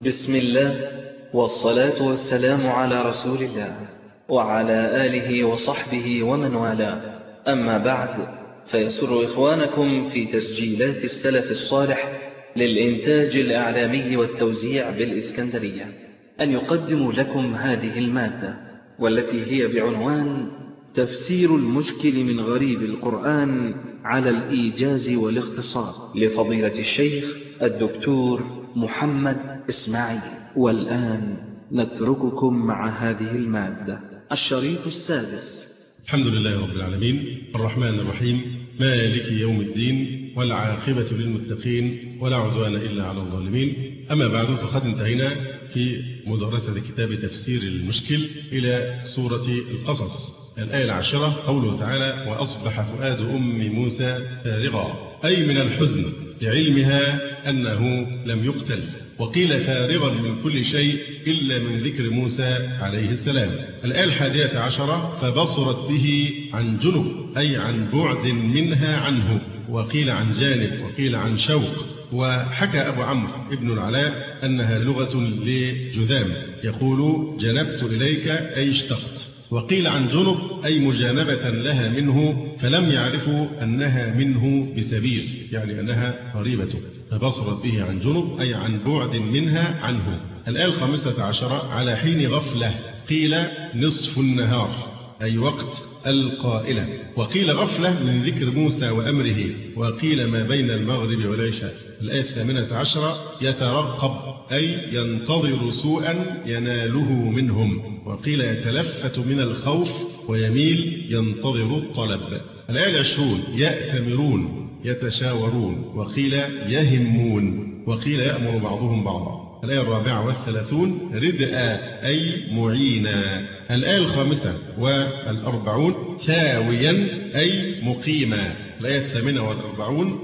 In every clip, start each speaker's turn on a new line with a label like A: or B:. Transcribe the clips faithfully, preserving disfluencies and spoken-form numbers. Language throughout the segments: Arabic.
A: بسم الله والصلاة والسلام على رسول الله وعلى آله وصحبه ومن والاه، أما بعد، فيسر إخوانكم في تسجيلات السلف الصالح للإنتاج الإعلامي والتوزيع بالإسكندرية أن يقدموا لكم هذه المادة، والتي هي بعنوان تفسير المشكل من غريب القرآن على الإيجاز والاختصار لفضيلة الشيخ الدكتور محمد إسماعيل. والآن نترككم مع هذه المادة. الشريط السادس.
B: الحمد لله رب العالمين الرحمن الرحيم مالك يوم الدين والعاقبة للمتقين ولا عدوان إلا على الظالمين. أما بعد، فقد انتهينا في مدرسة كتاب تفسير المشكل إلى سورة القصص، الآية العاشرة، قوله تعالى: وأصبح فؤاد أم موسى فارغا، أي من الحزن لعلمها أنه لم يقتل، وقيل فارغا من كل شيء إلا من ذكر موسى عليه السلام. الآية الحادية عشرة: فبصرت به عن جنب، أي عن بعد منها عنه، وقيل عن جانب، وقيل عن شوق. وحكى أبو عمرو ابن العلاء أنها لغة لجذام، يقول: جنبت إليك أي اشتقت. وقيل عن جنب أي مجانبة لها منه، فلم يعرفوا أنها منه بسبيل، يعني أنها قريبة. فبصرت به عن جنب أي عن بعد منها عنه. الآية الخامسة عشرة: على حين غفلة، قيل نصف النهار أي وقت القائلة، وقيل غفلة من ذكر موسى وأمره، وقيل ما بين المغرب والعشاء. الآية الثامنة عشرة: يترقب أي ينتظر سوءا يناله منهم، وقيل يتلفت من الخوف ويميل ينتظر الطلب. الآية العشرون: يأتمرون يتشاورون، وقيل يهمون، وقيل يأمر بعضهم بعضا. الآية الرابعة والثلاثون: ردءا أي معينا. الآية الخامسة والأربعون: شاويا أي مقيما. الآية الثامنة والأربعون: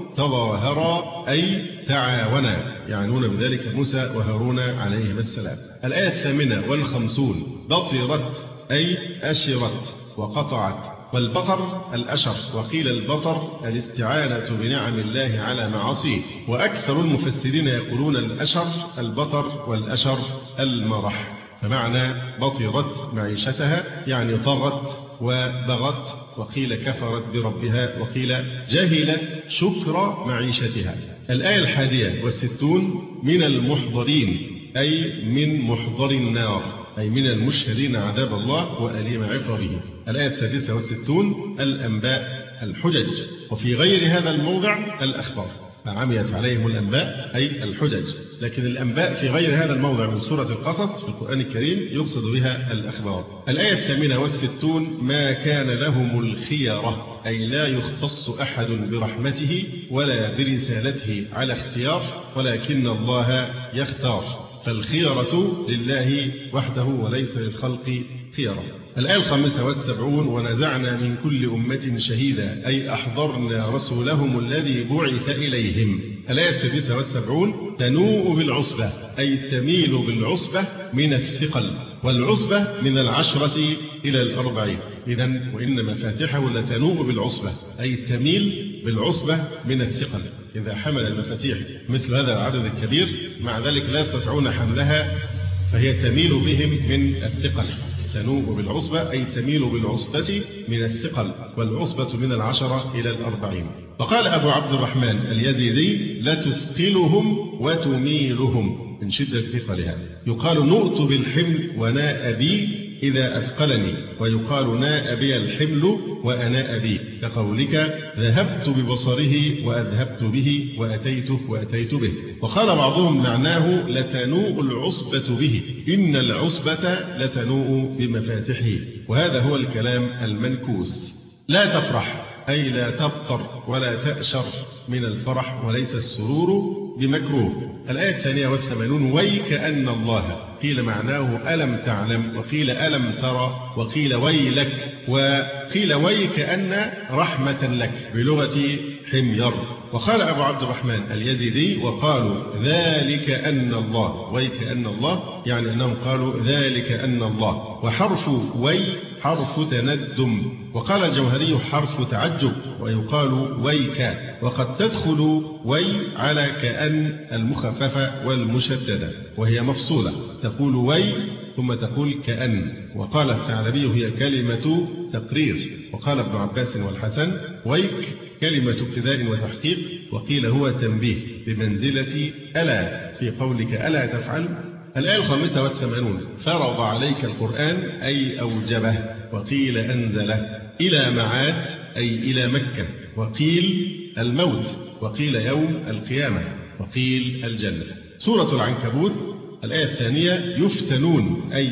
B: تظاهرا أي تعاونا، يعنون بذلك موسى وهارون عليهما السلام. الآية الثامنة والخمسون: بطرت أي أشرت وقطعت. والبطر الأشر، وقيل البطر الاستعانة بنعم الله على معاصيه، وأكثر المفسرين يقولون الأشر البطر والأشر المرح. فمعنى بطرت معيشتها يعني طغت وبغت، وقيل كفرت بربها، وقيل جهلت شكر معيشتها. الآية الحادية والستون: من المحضرين أي من محضر النار، أي من المشهدين عذاب الله وأليم عقابه. الآية السادسة والستون: الأنباء الحجج، وفي غير هذا الموضع الأخبار، فعميت عليهم الأنباء أي الحجج، لكن الأنباء في غير هذا الموضع من سورة القصص في القرآن الكريم يقصد بها الأخبار. الآية الثامنة والستون: ما كان لهم الخيرة، أي لا يختص أحد برحمته ولا برسالته على اختيار، ولكن الله يختار، فالخيرة لله وحده وليس للخلق خيرة. الآية الخامسة والسبعون: ونزعنا من كل أمة شهيدا، أي أحضرنا رسولهم الذي بعث إليهم. الآية السادسة والسبعون: تنوء بالعصبة، أي تميل بالعصبة من الثقل، والعصبة من العشرة إلى الأربعين. إذن وإن مفاتيحه لتنوء بالعصبة، أي تميل بالعصبة من الثقل. إذا حمل المفاتيح مثل هذا العدد الكبير، مع ذلك لا يستطيعون حملها، فهي تميل بهم من الثقل. تنوء بالعصبة أي تميل بالعصبة من الثقل، والعصبة من العشرة إلى الأربعين. وقال أبو عبد الرحمن اليزيدي: لتثقلهم وتميلهم من شدة ثقلها. يقال نؤت بالحمل وناء بي إذا أثقلني، ويقال ناء بي الحمل وأناء بي، كقولك ذهبت ببصره وأذهبت به وأتيته وأتيت به. وقال بعضهم معناه لتنوء العصبة به، إن العصبة لتنوء بمفاتحه، وهذا هو الكلام المنكوس. لا تفرح أي لا تبطر ولا تأشر من الفرح، وليس السرور بمكروه. الآية الثانية والثمانون: ويكأن الله، قيل معناه ألم تعلم، وقيل ألم ترى، وقيل ويلك، وقيل ويكأن رحمة لك بلغة حمير. وقال أبو عبد الرحمن اليزيدي وقالوا ذلك أن الله، ويك أن الله يعني أنهم قالوا ذلك أن الله. وحرف وي حرف تندم. وقال الجوهري حرف تعجب ويقال ويك. وقد تدخل وي على كأن المخففة والمشددة وهي مفصولة، تقول وي ثم تقول كأن. وقال الثعلبي هي كلمة تقرير. وقال ابن عباس والحسن ويك كلمة ابتداء وتحقيق. وقيل هو تنبيه بمنزلة ألا في قولك ألا تفعل. الآية الخامسة والثمانون فرض عليك القرآن أي أوجبه. وقيل أنزله. إلى معاد أي إلى مكة. وقيل الموت. وقيل يوم القيامة. وقيل الجنة. سورة العنكبوت الآية الثانية يفتنون أي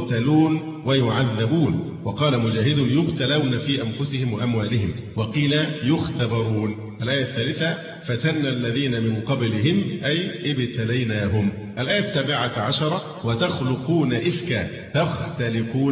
B: يقتلون ويعذبون. وقال مجاهد يبتلون في أنفسهم وأموالهم. وقيل يختبرون. الآية الثالثة فتنا الذين من قبلهم أي ابتليناهم. الآية السابعة عشرة وتخلقون إفكا تختلقون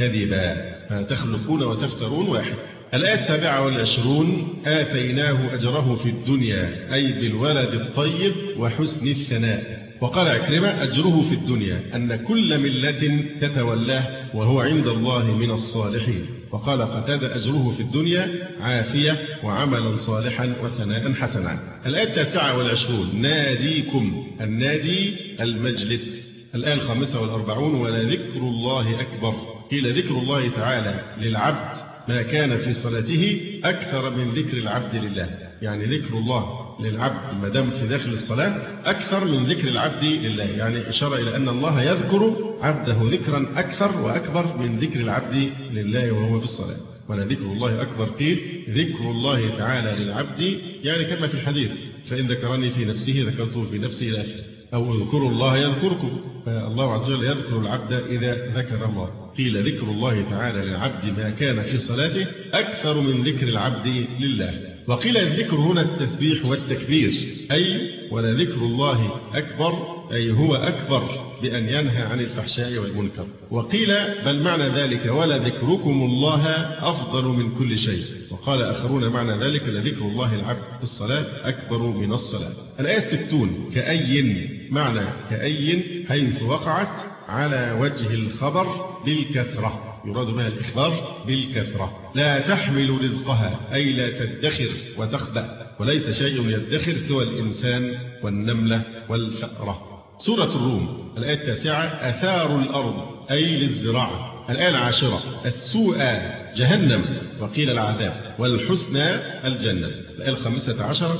B: كذبا. تخلقون وتفترون واحد. الآية السابعة والعشرون آتيناه أجره في الدنيا أي بالولد الطيب وحسن الثناء. وقال عكرمة أجره في الدنيا أن كل ملة تتولاه وهو عند الله من الصالحين. وقال قتادة أجره في الدنيا عافية وعملا صالحا وثناء حسنا. الآية التاسعة والعشرون ناديكم. النادي المجلس. الآية الخامسة والأربعون ولذكر الله أكبر. قيل ذكر الله تعالى للعبد ما كان في صلاته أكثر من ذكر العبد لله. يعني ذكر الله للعبد ما دام في داخل الصلاة أكثر من ذكر العبد لله، يعني إشارة إلى أن الله يذكر عبده ذكرا أكثر وأكبر من ذكر العبد لله وهو في الصلاة. ولذكر الله أكبر قيل ذكر الله تعالى للعبد يعني كما في الحديث فإن ذكرني في نفسه ذكرته في نفسي إلى آخره. أو اذكروا الله يذكركم. فالله عز وجل يذكر العبد إذا ذكر الله. قيل ذكر الله تعالى للعبد ما كان في صلاته أكثر من ذكر العبد لله. وقيل الذكر هنا التسبيح والتكبير أي ولذكر الله أكبر أي هو أكبر بأن ينهى عن الفحشاء والمنكر. وقيل بل معنى ذلك ولذكركم الله أفضل من كل شيء. وقال آخرون معنى ذلك لذكر الله العبد في الصلاة أكبر من الصلاة. الآية الستون كأي. معنى كأي حيث وقعت على وجه الخبر بالكثرة يراد بها الإخبار بالكثرة. لا تحمل رزقها أي لا تدخر وتخبأ. وليس شيء يدخر سوى الإنسان والنملة والفأرة. سورة الروم الآية التاسعة أثار الأرض أي للزراعة. الآية العاشرة السوء جهنم وقيل العذاب والحسنى الجنة. الآية الخامسة عشرة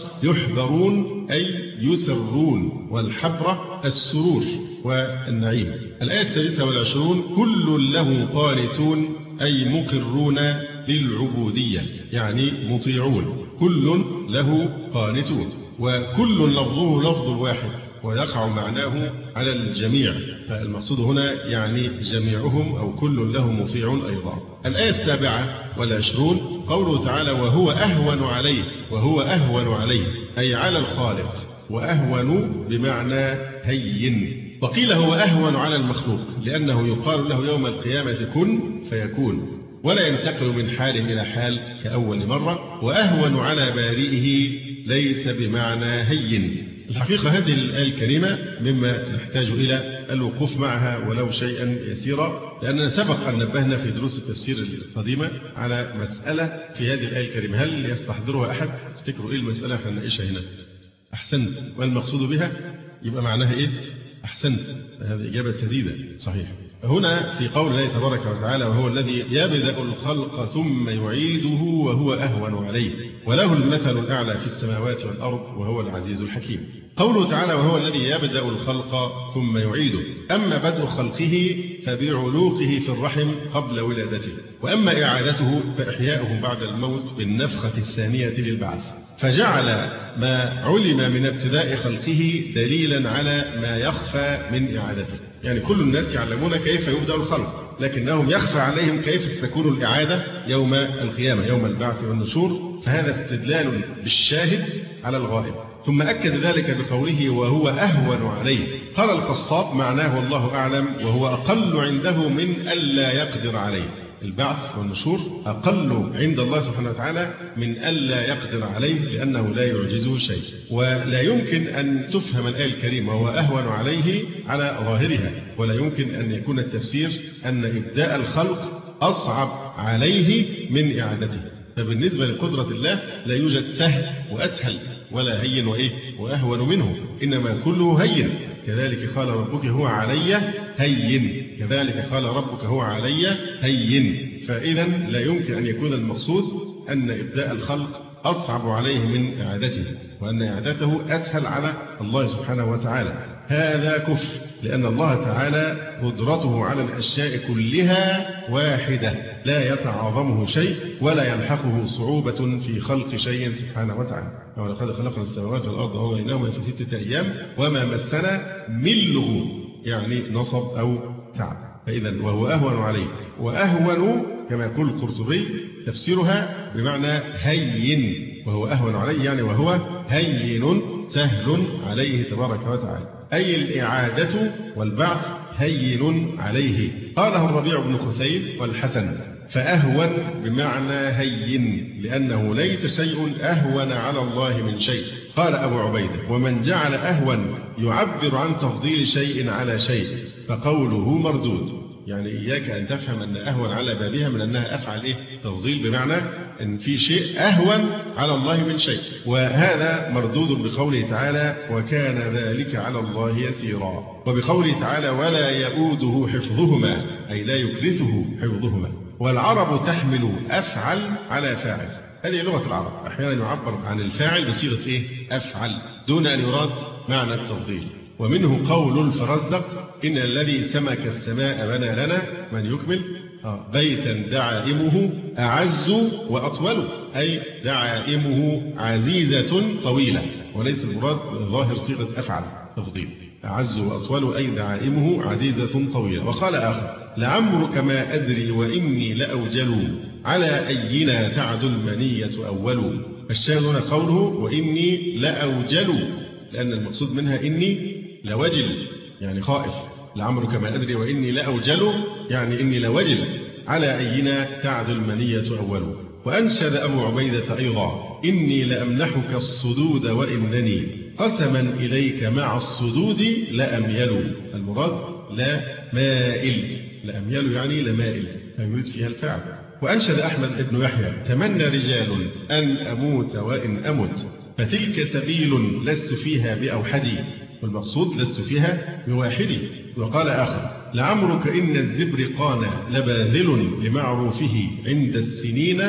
B: يحبرون أي يسرون والحبرة السرور والنعيم. الآية السادسة والعشرون كل له قانتون أي مقرون للعبودية يعني مطيعون. كل له قانتون. وكل لفظه لفظ واحد ويقع معناه على الجميع. فالمقصود هنا يعني جميعهم أو كل له مطيع أيضا. الآية السابعة والعشرون قوله تعالى وهو أهون عليه. وهو أهون عليه أي على الخالق. وأهون بمعنى هين. وقيل هو أهون على المخلوق لأنه يقال له يوم القيامة كن فيكون ولا ينتقل من حال إلى حال كأول مرة. وأهون على بارئه ليس بمعنى هين. الحقيقة هذه الآية الكريمة مما نحتاج إلى الوقوف معها ولو شيئا يسيرا، لأننا سبق أن نبهنا في دروس التفسير القديمة على مسألة في هذه الآية الكريمة. هل يستحضرها أحد؟ تفتكروا إيه المسألة احنا نناقشها هنا؟ أحسنت. والمقصود بها يبقى معناها إيه؟ أحسنت. هذه إجابة سديدة صحيح. هنا في قول الله تبارك وتعالى وهو الذي يبدأ الخلق ثم يعيده وهو أهون عليه وله المثل الأعلى في السماوات والأرض وهو العزيز الحكيم. قوله تعالى وهو الذي يبدأ الخلق ثم يعيده. أما بدء خلقه فبعلوقه في الرحم قبل ولادته. وأما إعادته فإحياؤه بعد الموت بالنفخة الثانية للبعث. فجعل ما علم من ابتداء خلقه دليلا على ما يخفى من إعادته. يعني كل الناس يعلمون كيف يبدأ الخلق لكنهم يخفى عليهم كيف ستكون الإعادة يوم القيامة يوم البعث والنشور. فهذا استدلال بالشاهد على الغائب. ثم أكد ذلك بقوله وهو أهون عليه. قال القصاب معناه والله أعلم وهو أقل عنده من ألا يقدر عليه. البعث والنشور أقل عند الله سبحانه وتعالى من ألا يقدر عليه، لأنه لا يعجزه شيء. ولا يمكن أن تفهم الآية الكريمة وهو أهون عليه على ظاهرها، ولا يمكن أن يكون التفسير أن إبداء الخلق أصعب عليه من إعادته. فبالنسبة لقدرة الله لا يوجد سهل وأسهل ولا هين وإيه وأهون منه، إنما كله هين. كذلك قال ربك هو علي هين، كذلك قال ربك هو علي هين. فإذا لا يمكن أن يكون المقصود أن إبداء الخلق أصعب عليه من إعادته، وأن إعادته أسهل على الله سبحانه وتعالى. هذا كفر، لأن الله تعالى قدرته على الأشياء كلها واحدة، لا يتعاظمه شيء ولا يلحقه صعوبة في خلق شيء سبحانه وتعالى. ولقد خلقنا السماوات والأرض وما بينهما في ستة أيام وما مسنا من لغوب، يعني نصب أو تعب. فإذا وهو أهون عليه، وأهون كما يقول القرطبي تفسيرها بمعنى هين، وهو أهون عليه يعني وهو هين سهل عليه تبارك وتعالى، أي الإعادة والبعث هين عليه. قاله الربيع بن خثيب والحسن، فأهون بمعنى هين، لأنه ليس شيء أهون على الله من شيء. قال أبو عبيدة: ومن جعل أهون يعبر عن تفضيل شيء على شيء فقوله مردود. يعني إياك أن تفهم أن أهون على بابها من أنها أفعل إيه؟ تفضيل، بمعنى أن في شيء أهون على الله من شيء، وهذا مردود بقوله تعالى: وكان ذلك على الله يسيرا. وبقوله تعالى: ولا يؤوده حفظهما، أي لا يكرثه حفظهما. والعرب تحمل أفعل على فاعل، هذه لغة العرب، أحيانا يعبر عن الفاعل بصيغة إيه؟ أفعل، دون أن يراد معنى التفضيل. ومنه قول الفرزدق: إن الذي سمك السماء بنى لنا، من يكمل آه. بيتا دعائمه أعز وأطول، أي دعائمه عزيزة طويلة، وليس المراد ظاهر صيغة أفعل تفضيل. أعز وأطول أي دعائمه عزيزة طويلة. وقال آخر: لعمرك ما أدري وإني لأوجل على أينا تعد المنية أول. الشاهد هنا قوله وإني لأوجل، لأن المقصود منها إني لوجل، يعني خائف. لعمرك ما أدري وإني لأوجل، يعني إني لوجل على أينا تعد المنية أول. وأنشد أبو عبيدة أيضا: إني لأمنحك الصدود وإنني قسما إليك مع الصدود لأميل. المراد لا مائل، لأميل يعني لمائل، فيريد فيها الفعل. وأنشد أحمد بن يحيى: تمنى رجال أن أموت وإن أمت فتلك سبيل لست فيها بأوحدي، والمقصود لست فيها بواحدي. وقال آخر: لعمرك إن الزبرقان لباذل لمعروفه عند السنين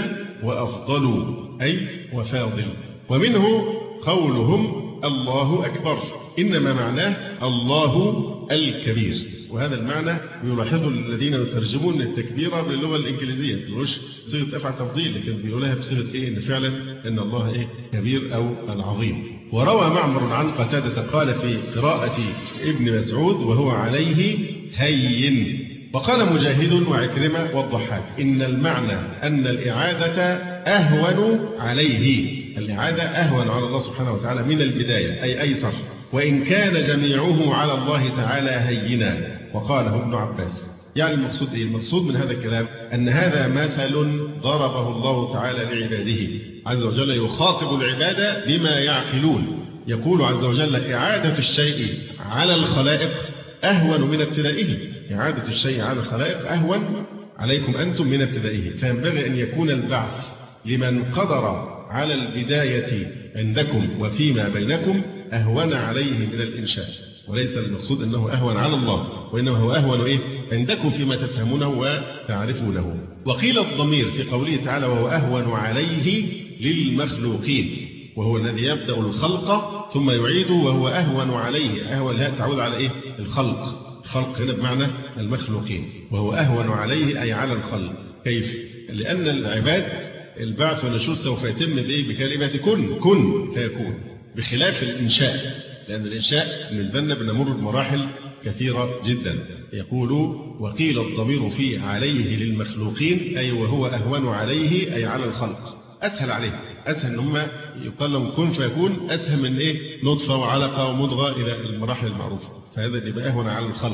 B: وأفضل، أي وفاضل. ومنه قولهم الله أكبر، إنما معناه الله الكبير. وهذا المعنى يلاحظه الذين يترجمون التكبير باللغة الإنجليزية، مش صيغة أفعل تفضيل، لكن بيقولها بصيغة إيه؟ إن فعلا إن الله إيه؟ كبير أو العظيم. وروى معمر عن قتادة قال في قراءة ابن مسعود: وهو عليه هين. وقال مجاهد وعكرمة والضحاك: إن المعنى أن الإعادة أهون عليه، الإعادة أهون على الله سبحانه وتعالى من البداية، أي أيسر، وإن كان جميعه على الله تعالى هينا. وقاله ابن عباس. يعني المقصود إيه؟ المقصود من هذا الكلام أن هذا مثل ضربه الله تعالى لعباده عز وجل، يخاطب العباد بما يعقلون. يقول عز وجل: إعادة الشيء على الخلائق أهون من ابتدائه. إعادة الشيء على الخلائق أهون عليكم أنتم من ابتدائه، فينبغي أن يكون البعث لمن قدر على البداية عندكم وفيما بينكم أهون عليه من الإنشاء، وليس المقصود أنه أهون على الله، وإنما هو أهون إيه؟ عندكم فيما تفهمونه وتعرفونه. وقيل الضمير في قوله تعالى: وهو أهون عليه للمخلوقين، وهو الذي يبدأ الخلق ثم يعيده، وهو أهون عليه. أهون لا تعود على إيه؟ الخلق. الخلق هنا بمعنى المخلوقين، وهو أهون عليه أي على الخلق. كيف؟ لأن العباد البعث والنشور سوف يتم بإيه؟ بكلمة كن، كن فيكون، بخلاف الإنشاء، لأن الإنشاء بالنسبة لنا بنمر بمراحل كثيرة جدا. يقول: وقيل الضمير في عليه للمخلوقين، أي وهو أهون عليه أي على الخلق، أسهل عليه، أسهل. هم يقال لهم كن فيكون أسهل من إيه؟ نطفة وعلقة ومضغة إلى المراحل المعروفة، فهذا اللي بأهون على الخلق.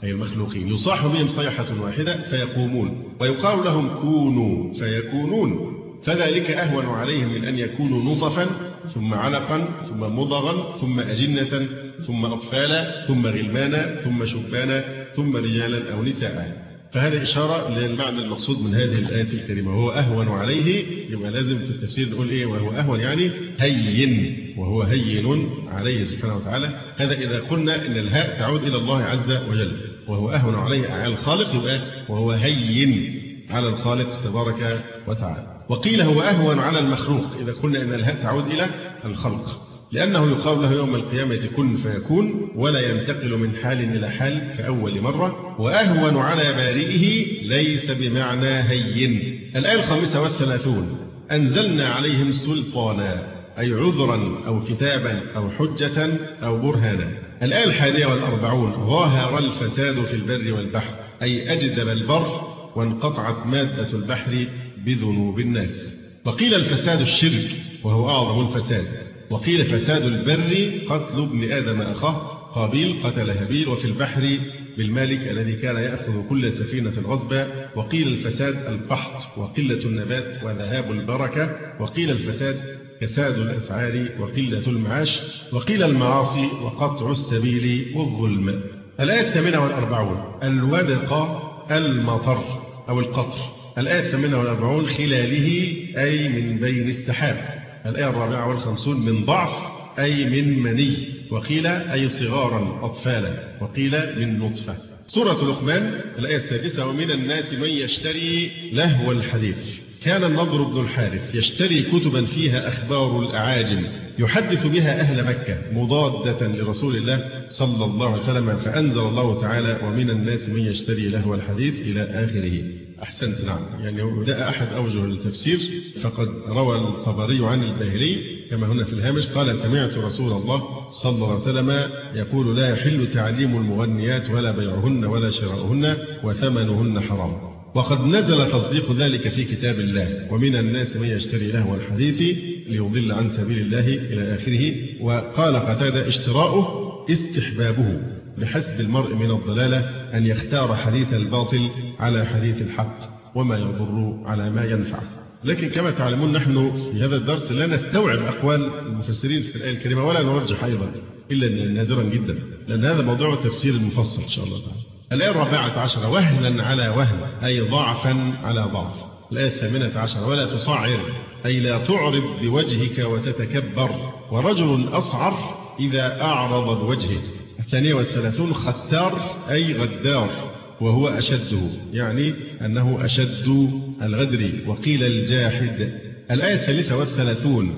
B: أي المخلوقين، يصاح بهم صيحة واحدة فيقومون، ويقال لهم كونوا فيكونون، فذلك أهون عليهم من أن يكونوا نطفا ثم علقا ثم مضغا ثم أجنة ثم أطفالا ثم غلمانا ثم شبانا ثم رجالا أو نساء. فهذا إشارة للمعنى المقصود من هذه الآية الكريمة، وهو أهون عليه. يبقى لازم في التفسير نقول إيه؟ وهو أهون يعني هين، وهو هين عليه سبحانه وتعالى. هذا إذا قلنا إن الهاء تعود إلى الله عز وجل، وهو أهون عليه على الخالق، يبقى وهو هين على الخالق تبارك وتعالى. وقيل هو أهون على المخلوق إذا قلنا إن الهاء تعود إلى الخلق، لأنه يقال له يوم القيامة كن فيكون، ولا ينتقل من حال إلى حال كأول مرة. وأهون على بارئه ليس بمعنى هين. الآية الخامسة والثلاثون: أنزلنا عليهم سلطانا، أي عذرا أو كتابا أو حجة أو برهانا. الآية الحادية والأربعون: ظاهر الفساد في البر والبحر، أي أجدب البر وانقطعت مادة البحر بذنوب الناس. وقيل الفساد الشرك وهو أعظم الفساد. وقيل فساد البر قتل ابن آدم أخاه قابيل قتل هابيل، وفي البحر بالمالك الذي كان يأخذ كل سفينة غصبا. وقيل الفساد القحط وقلة النبات وذهاب البركة. وقيل الفساد كساد الأسعار وقلة المعاش. وقيل المعاصي وقطع السبيل والظلم. الآية الثامنة والأربعون: الودق المطر أو القطر. الآية الثامنة والأربعون: خلاله، أي من بين السحاب. الآية الرابعة والخمسون: من ضعف، أي من مني. وقيل أي صغارا أطفالا. وقيل من نطفة. سورة لقمان الآية السادسة: ومن الناس من يشتري لهو الحديث. كان النضر بن الحارث يشتري كتبا فيها أخبار الأعاجم يحدث بها أهل مكة مضادة لرسول الله صلى الله عليه وسلم، فأنزل الله تعالى: ومن الناس من يشتري لهو الحديث إلى آخره. أحسنت، نعم، يعني ده أحد أوجه التفسير. فقد روى الطبري عن الباهلي كما هنا في الهامش قال: سمعت رسول الله صلى الله عليه وسلم يقول: لا يحل تعليم المغنيات ولا بيعهن ولا شراؤهن وثمنهن حرام. وقد نزل تصديق ذلك في كتاب الله: ومن الناس من يشتري لهو الحديث ليضل عن سبيل الله إلى آخره. وقال قتادة: اشتراؤه استحبابه، بحسب المرء من الضلالة أن يختار حديث الباطل على حديث الحق، وما يضر على ما ينفع. لكن كما تعلمون نحن في هذا الدرس لا نستوعب أقوال المفسرين في الآية الكريمة ولا نرجح أيضا إلا نادرا جدا، لأن هذا موضوع التفسير المفصل إن شاء الله تعالى. الآية الرابعة عشرة: وهنا على وهن، أي ضعفا على ضعف. الآية الثامنة عشرة: ولا تصعر، أي لا تعرض بوجهك وتتكبر. ورجل أصعر إذا أعرض بوجهه. الثانية والثلاثون: ختار، أي غدار، وهو أشده، يعني أنه أشد الغدر. وقيل الجاحد. الآية الثالثة والثلاثون: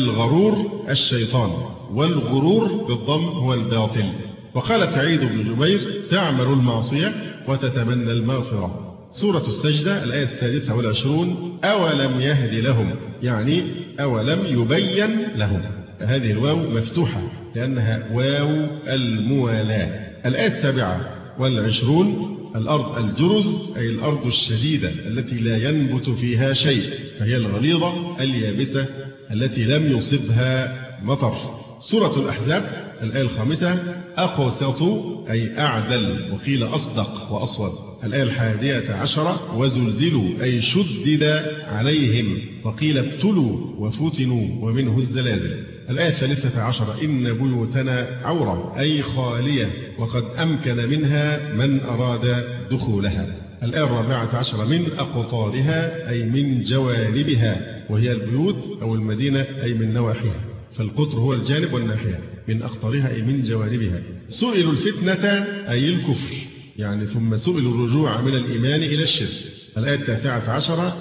B: الغرور الشيطان، والغرور بالضم هو الباطل. وقال سعيد بن جبير: تعمل المعصية وتتمنى المغفرة. سورة السجدة الآية السادسة والعشرون: أولم يهد لهم، يعني أولم يبين لهم. هذه الواو مفتوحة لأنها واو الموالاة. الآية السابعة والعشرون: الأرض الجرز، أي الأرض الشديدة التي لا ينبت فيها شيء، فهي الغليظة اليابسة التي لم يصبها مطر. سورة الأحزاب الآية الخامسة: أقسط، أي أعدل، وقيل أصدق وأصوب. الآية الحادية عشرة: وزلزلوا، أي شدد عليهم، وقيل ابتلوا وفتنوا، ومنه الزلازل. الآية الثالثة عشرة: إن بيوتنا عورة، أي خالية، وقد أمكن منها من أراد دخولها. الآية الرابعة عشرة: من أقطارها، أي من جوانبها، وهي البيوت أو المدينة أي من نواحيها، فالقطر هو الجانب والناحية. من أقطارها أي من جوانبها. سئلوا الفتنة، أي الكفر، يعني ثم سئلوا الرجوع من الإيمان إلى الشرك. الآية التاسعة عشرة: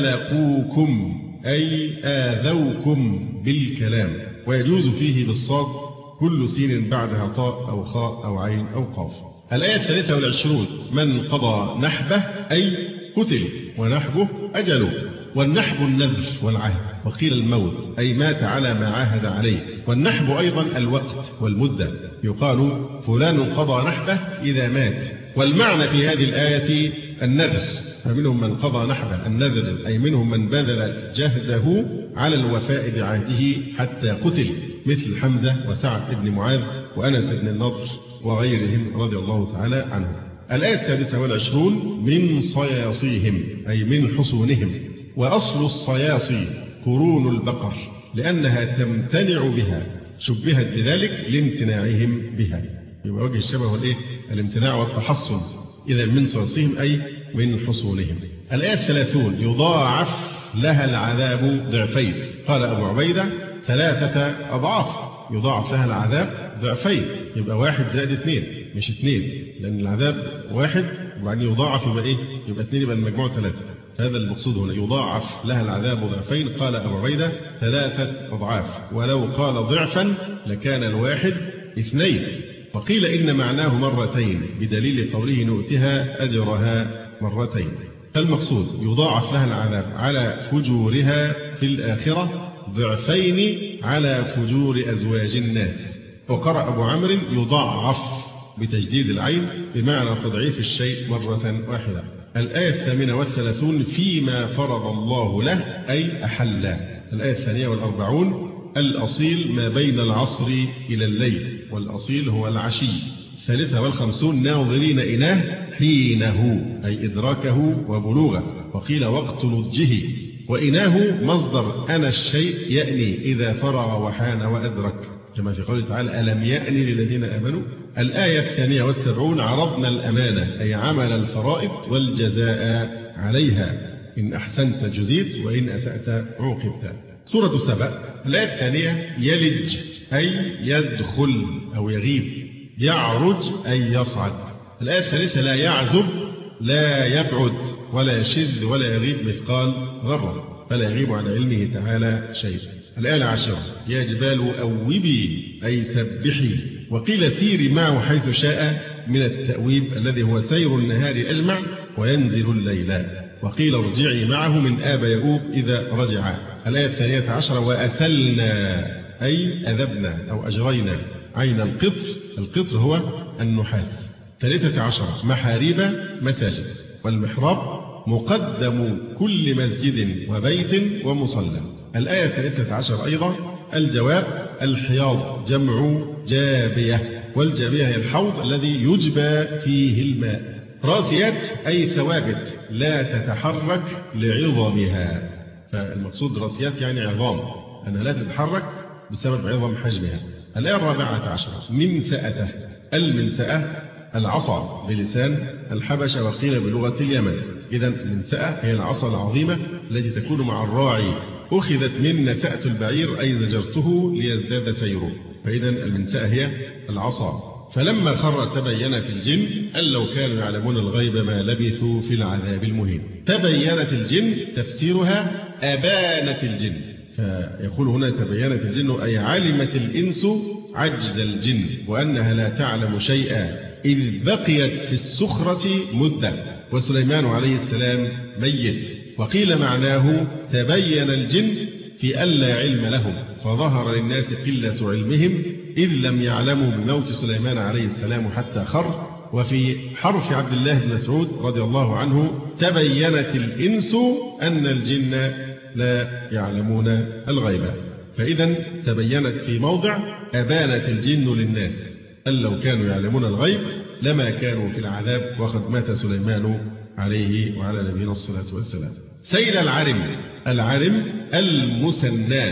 B: سلقوكم، أي آذوكم بالكلام، ويجوز فيه بالصاد كل سين بعدها طاء أو خاء أو عين أو قاف. الآية الثالثة والعشرون: من قضى نحبه، أي قتل، ونحبه أجله. والنحب النذر والعهد. وقيل الموت، أي مات على ما عاهد عليه. والنحب أيضا الوقت والمدة، يقال فلان قضى نحبه إذا مات. والمعنى في هذه الآية النذر، فمنهم من قضى نحبه النذر، أي منهم من بذل جهده على الوفاء بعهده حتى قتل، مثل حمزة وسعد بن معاذ وأنس بن النضر وغيرهم رضي الله تعالى عنهم. الآية السادسة والعشرون من صياصيهم أي من حصونهم. وأصل الصياصي قرون البقر لأنها تمتنع بها، شبهت بذلك لامتناعهم بها. يبقى وجه الشبه والإيه؟ الامتناع والتحصن. إذا من صياصيهم أي من حصونهم. الآية الثلاثون يضاعف لها العذاب ضعفين. قال أبو عبيدة ثلاثة أضعاف، يضاعف لها العذاب ضعفين، يبقى واحد زائد اثنين مش اثنين، لأن العذاب واحد وبعدين يضاعف يبقى إيه؟ يبقى اثنين، يبقى المجموع ثلاثة. هذا المقصود هنا، يضاعف لها العذاب ضعفين. قال أبو عبيدة ثلاثة أضعاف، ولو قال ضعفا لكان الواحد اثنين. وقيل إن معناه مرتين بدليل قوله نؤتها أجرها مرتين. فالمقصود يضاعف لها العذاب على فجورها في الآخرة ضعفين على فجور أزواج الناس. وقرأ أبو عمرو يضاعف بتجديد العين بمعنى تضعيف الشيء مرة واحدة. الآية الثامنة والثلاثون فيما فرض الله له أي أحل. الآية الثانية والأربعون الأصيل ما بين العصر إلى الليل، والأصيل هو العشي. الثالثة والخمسون ناظرين إناه حينه أي إدراكه وبلوغه. وقيل وقت نضجه. وإناه مصدر أنا الشيء يأني إذا فرغ وحان وأدرك، كما في قوله تعالى ألم يأني للذين آمنوا. الآية الثانية والسبعون عرضنا الأمانة أي عمل الفرائض والجزاء عليها، إن أحسنت جزيت وإن أسأت عوقبت. سورة سبأ الآية الثانية يلج أي يدخل أو يغيب، يعرج أي يصعد. الآية الثالثة لا يعزب لا يبعد ولا يشذ ولا يغيب مثقال ذرة، فلا يغيب عن علمه تعالى شيء. الآية العاشرة يا جبال أوبي أي سبحي. وقيل سيري معه حيث شاء من التأويب الذي هو سير النهار أجمع وينزل الليل. وقيل ارجعي معه من آب يؤوب إذا رجع. الآية الثانية عشرة وأسلنا أي أذبنا أو أجرينا عين القطر. القطر هو النحاس. ثالثة عشرة محاريب مساجد. والمحراب مقدم كل مسجد وبيت ومصلى. الآية الثالثة عشر أيضا الجواب الحياض جمع جابية، والجابية هي الحوض الذي يجبى فيه الماء. راسيات أي ثوابت لا تتحرك لعظمها، فالمقصود راسيات يعني عظام أنها لا تتحرك بسبب عظم حجمها. الآية الرابعة عشرة منسأته. المنسأة العصا بلسان الحبشة وقيل بلغة اليمن. إذا المنسأة هي العصا العظيمة التي تكون مع الراعي، أخذت من نسأة البعير أي زجرته ليزداد سيره، فإذا المنسأة هي العصا. فلما خر تبينت الجن أن لو كانوا يعلمون الغيب ما لبثوا في العذاب المهين. تبينت الجن تفسيرها أبانت الجن، فيقول هنا تبينت الجن أي علمت الإنس عجز الجن وأنها لا تعلم شيئا إذ بقيت في السخرة مدة وسليمان عليه السلام ميت. وقيل معناه تبين الجن في ألا علم لهم فظهر للناس قلة علمهم إذ لم يعلموا بموت سليمان عليه السلام حتى خر. وفي حرف عبد الله بن مسعود رضي الله عنه تبينت الإنس أن الجن لا يعلمون الغيب. فإذا تبينت في موضع أبانت الجن للناس أن لو كانوا يعلمون الغيب لما كانوا في العذاب وقد مات سليمان عليه وعلى نبينا الصلاة والسلام. سيل العرم. العرم المثنى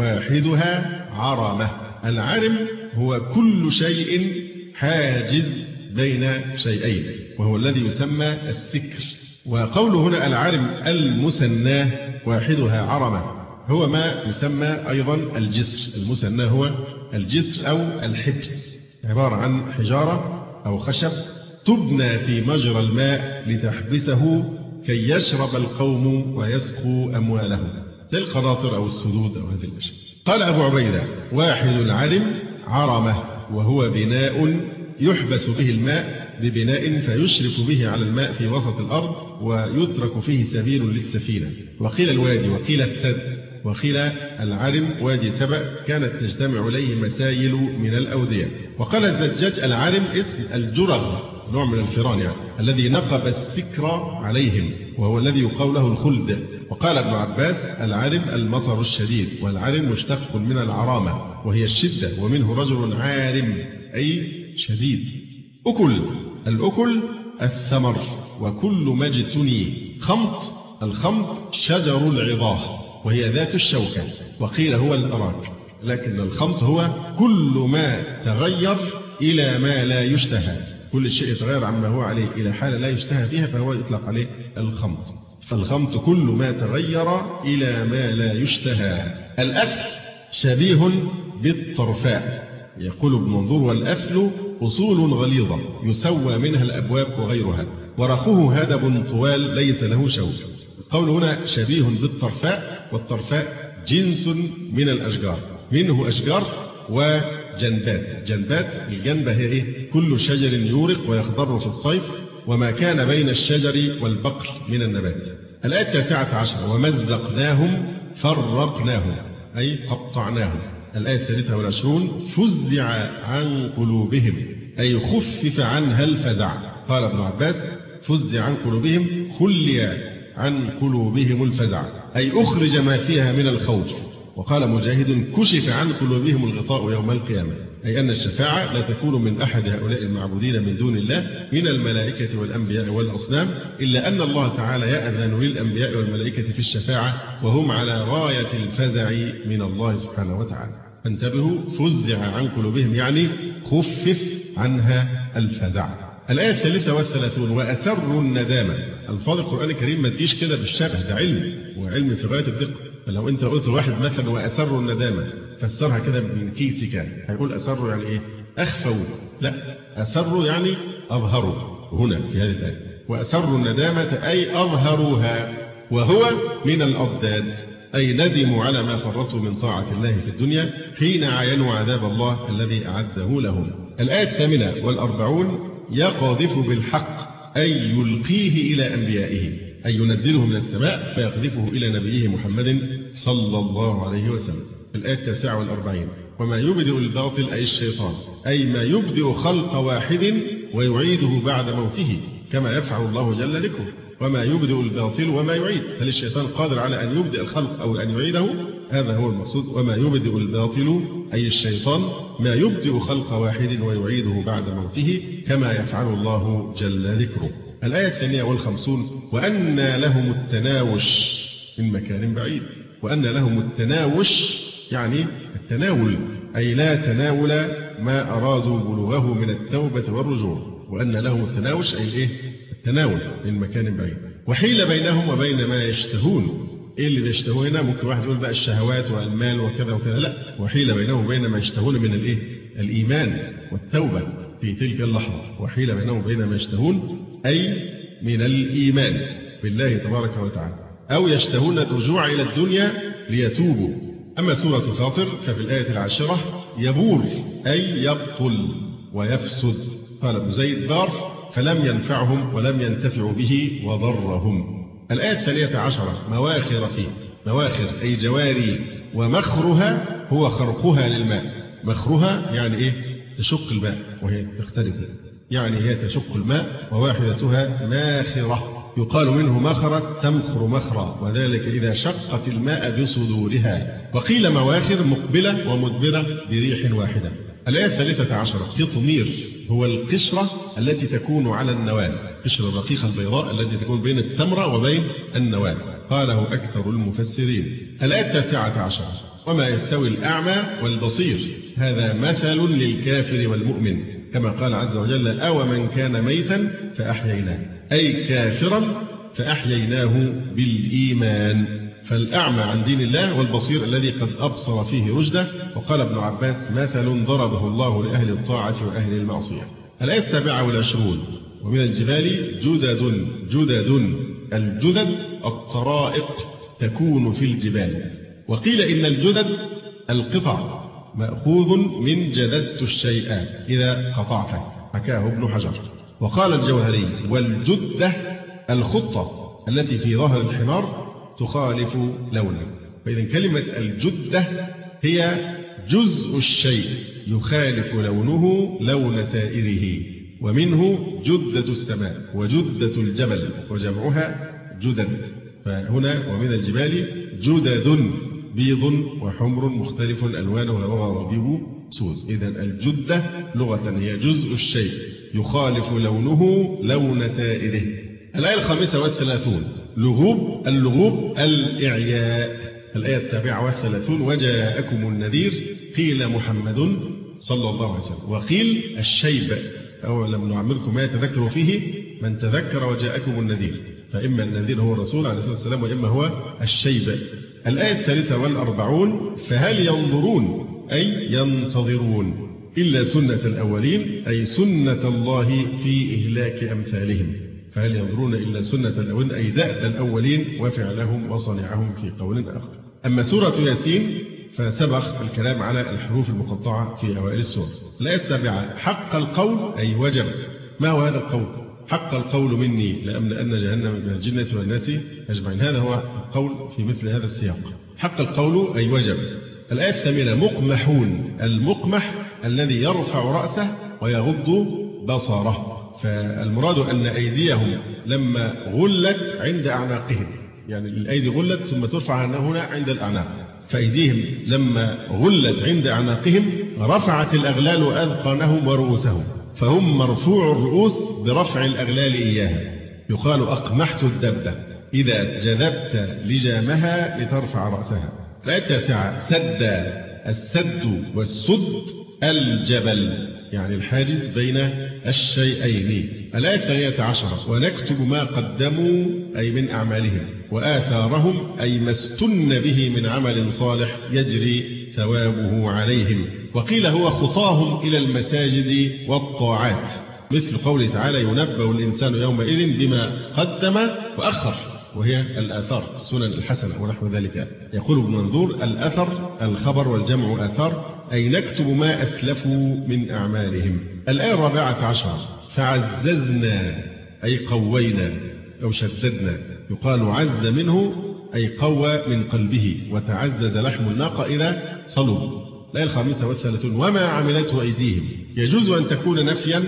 B: واحدها عرمة. العرم هو كل شيء حاجز بين شيئين وهو الذي يسمى السكر. وقوله هنا العرم المثنى واحدها عرمة هو ما يسمى أيضا الجسر. المثنى هو الجسر أو الحبس، عبارة عن حجارة أو خشب تبنى في مجرى الماء لتحبسه كي يشرب القوم ويسقوا أموالهم، زي القناطر أو السدود أو هذه الأشياء. قال أبو عبيدة واحد العرم عرمة وهو بناء يحبس به الماء ببناء فيشرف به على الماء في وسط الأرض ويترك فيه سبيل للسفينة. وقيل الوادي وقيل الثد وقيل العرم وادي سبأ كانت تجتمع إليه مسايل من الأودية. وقال الزجاج العرم اسم الجرغ نوع من الفيران يعني الذي نقب السكر عليهم وهو الذي يقال له الخلد. وقال ابن عباس العرم المطر الشديد، والعرم مشتق من العرامة وهي الشدة، ومنه رجل عارم أي شديد. أكل. الأكل الثمر وكل ما اجتني. خمط، الخمط شجر العظاه وهي ذات الشوكة، وقيل هو الأراك، لكن الخمط هو كل ما تغير إلى ما لا يشتهى، كل شيء يتغير عما هو عليه إلى حالة لا يشتهى فيها فهو يطلق عليه الخمط. فالخمط كل ما تغير إلى ما لا يشتهى. الأثل شبيه بالطرفاء، يقول ابن منظور: والأثل أصول غليظة يسوى منها الأبواب وغيرها، ورقه هدب طوال ليس له شوك. القول هنا شبيه بالطرفاء، والطرفاء جنس من الأشجار، منه أشجار وجنبات. جنبات الجنبة هي إيه؟ كل شجر يورق ويخضر في الصيف وما كان بين الشجر والبقل من النبات. الآية التاسعة عشر: ومزقناهم فرقناهم أي قطعناهم. الآية الثالثة والعشرون: فزع عن قلوبهم أي خفف عنها الفزع. قال ابن عباس: فزع عن قلوبهم خلي عن قلوبهم الفزع أي أخرج ما فيها من الخوف. وقال مجاهد: كشف عن قلوبهم الغطاء يوم القيامة، أي أن الشفاعة لا تكون من أحد هؤلاء المعبودين من دون الله من الملائكة والأنبياء والأصنام، إلا أن الله تعالى يأذن للأنبياء والملائكة في الشفاعة وهم على غاية الفزع من الله سبحانه وتعالى. فانتبهوا: فزع عن قلوبهم يعني خفف عنها الفزع. الآية الثالثة والثلاثون: وأسروا الندامة. ألفاظ القرآن الكريم ما تجيش كده بالشبه، ده علم، وعلم في غاية الدقة. فلو أنت قلت لواحد مثلا وأسروا الندامة فسرها كده من كيسك، هيقول أسروا يعني إيه؟ أخفوا. لا، أسروا يعني أظهروا. هنا في هذه الآية وأسروا الندامة أي أظهروها، وهو من الأضداد أي ندموا على ما فرطوا من طاعة الله في الدنيا حين عاينوا عذاب الله الذي أعده لهم. الآية الثامنة والأربعون: يقذف بالحق أي يلقيه إلى أنبيائه، أي ينزله من السماء فيقذفه إلى نبيه محمد صلى الله عليه وسلم. الآية التاسعة والأربعين: وما يبدئ الباطل أي الشيطان، أي ما يبدئ خلق واحد ويعيده بعد موته كما يفعل الله جل ذكره. وما يبدئ الباطل وما يعيد، هل الشيطان قادر على أن يبدئ الخلق أو أن يعيده؟ هذا هو المقصود. وما يبدئ الباطل أي الشيطان ما يبدئ خلق واحد ويعيده بعد موته كما يفعل الله جل ذكره. الآية الثانية والخمسون: وأن لهم التناوش من مكان بعيد. وأن لهم التناوش يعني التناول، أي لا تناول ما أرادوا بلوغه من التوبة والرجوع. وأن لهم التناوش أي إيه؟ التناول من مكان بعيد. وحيل بينهم وبين ما يشتهون. إيه اللي بيشتهون هنا؟ ممكن واحد يقول بقى الشهوات والمال وكذا وكذا، لا، وحيل بينهم وبين ما يشتهون من الإيه؟ الإيمان والتوبة في تلك اللحظة. وحيل بينهم وبين ما يشتهون أي من الإيمان بالله تبارك وتعالى، أو يشتهون الرجوع إلى الدنيا ليتوبوا. أما سورة فاطر ففي الآية العاشرة: يبور أي يبطل ويفسد. قال ابن زيد: بار فلم ينفعهم ولم ينتفعوا به وضرهم. الآية الثانية عشرة: مواخر فيه. مواخر أي جواري، ومخرها هو خرقها للماء. مخرها يعني إيه؟ تشق الماء وهي تختلف، يعني هي تشق الماء وواحدتها ماخرة. يقال منه مخرت تمخر مخرا، وذلك إذا شقت الماء بصدورها. وقيل مواخر مقبلة ومدبرة بريح واحدة. الآية الثالثة عشرة: قطمير هو القشرة التي تكون على النواة، قشرة الرقيقة البيضاء التي تكون بين التمرة وبين النواة، قاله أكثر المفسرين. الآية التاسعة عشرة: وما يستوي الأعمى والبصير، هذا مثل للكافر والمؤمن، كما قال عز وجل: أو من كان ميتا فأحييناه، أي كافرا فأحييناه بالإيمان. فالأعمى عن دين الله والبصير الذي قد أبصر فيه رشده. وقال ابن عباس: مثل ضربه الله لأهل الطاعة وأهل المعصية. الآية السابعة والعشرون: ومن الجبال جدد جدد. الجدد الطرائق تكون في الجبال. وقيل إن الجدد القطع مأخوذ من جددت الشيء إذا قطعته، حكاه ابن حجر. وقال الجوهري: والجدة الخطة التي في ظهر الحمار تخالف لونه. فإذا كلمة الجدة هي جزء الشيء يخالف لونه لون سائره، ومنه جدة السماء وجدة الجبل وجمعها جدد. فهنا ومن الجبال جدد بيض وحمر مختلف ألوانها وغرابيب سود. إذن الجدة لغة هي جزء الشيء يخالف لونه لون سائره. الآية الخامسة والثلاثون لغوب. اللغوب الإعياء. الآية السابعة والثلاثون وجاءكم النذير قيل محمد صلى الله عليه وسلم وقيل الشيب أولم نعمركم ما يتذكر فيه من تذكر وجاءكم النذير، فإما النذير هو الرسول عليه الصلاة والسلام وإما هو الشيب. الآية الثالثة والأربعون فهل ينظرون أي ينتظرون إلا سنة الأولين أي سنة الله في إهلاك أمثالهم. فهل ينظرون إلا سنة الأولين أي دأب الأولين وفعلهم وصنعهم في قول آخر. أما سورة ياسين فسبق الكلام على الحروف المقطعة في أوائل السورة. الآية السابعة حق القول أي وجب. ما هو هذا القول؟ حق القول مني لأملأن جهنم من الجنة والناس أجمعين. هذا هو القول في مثل هذا السياق. حق القول أي وجب. الآية الثامنة مقمحون. المقمح الذي يرفع رأسه ويغض بصره. فالمراد أن أيديهم لما غلت عند أعناقهم، يعني الأيدي غلت ثم ترفع هنا عند الأعناق، فأيديهم لما غلت عند أعناقهم رفعت الأغلال أذقانهم ورؤوسهم، فهم مرفوع الرؤوس برفع الأغلال إياها. يقال أقمحت الدبة إذا جذبت لجامها لترفع رأسها. الآية التاسعة سد. السد والسد الجبل، يعني الحاجز بين الشيئين. الآية الثانية عشرة ونكتب ما قدموا أي من أعمالهم وآثارهم أي ما استن به من عمل صالح يجري ثوابه عليهم. وقيل هو خطاهم إلى المساجد والطاعات، مثل قوله تعالى ينبأ الإنسان يومئذ بما قدم وأخر، وهي الآثار السنن الحسنة ونحو ذلك. يقول ابن منظور الأثر الخبر والجمع آثار أي نكتب ما أسلفوا من أعمالهم. الآية الرابعة عشر فعززنا أي قوينا أو شددنا. يقال عز منه أي قوى من قلبه، وتعزز لحم الناقة إذا صلب. الآية الخامسة والثلاثون وما عملته أيديهم. يجوز أن تكون نفيا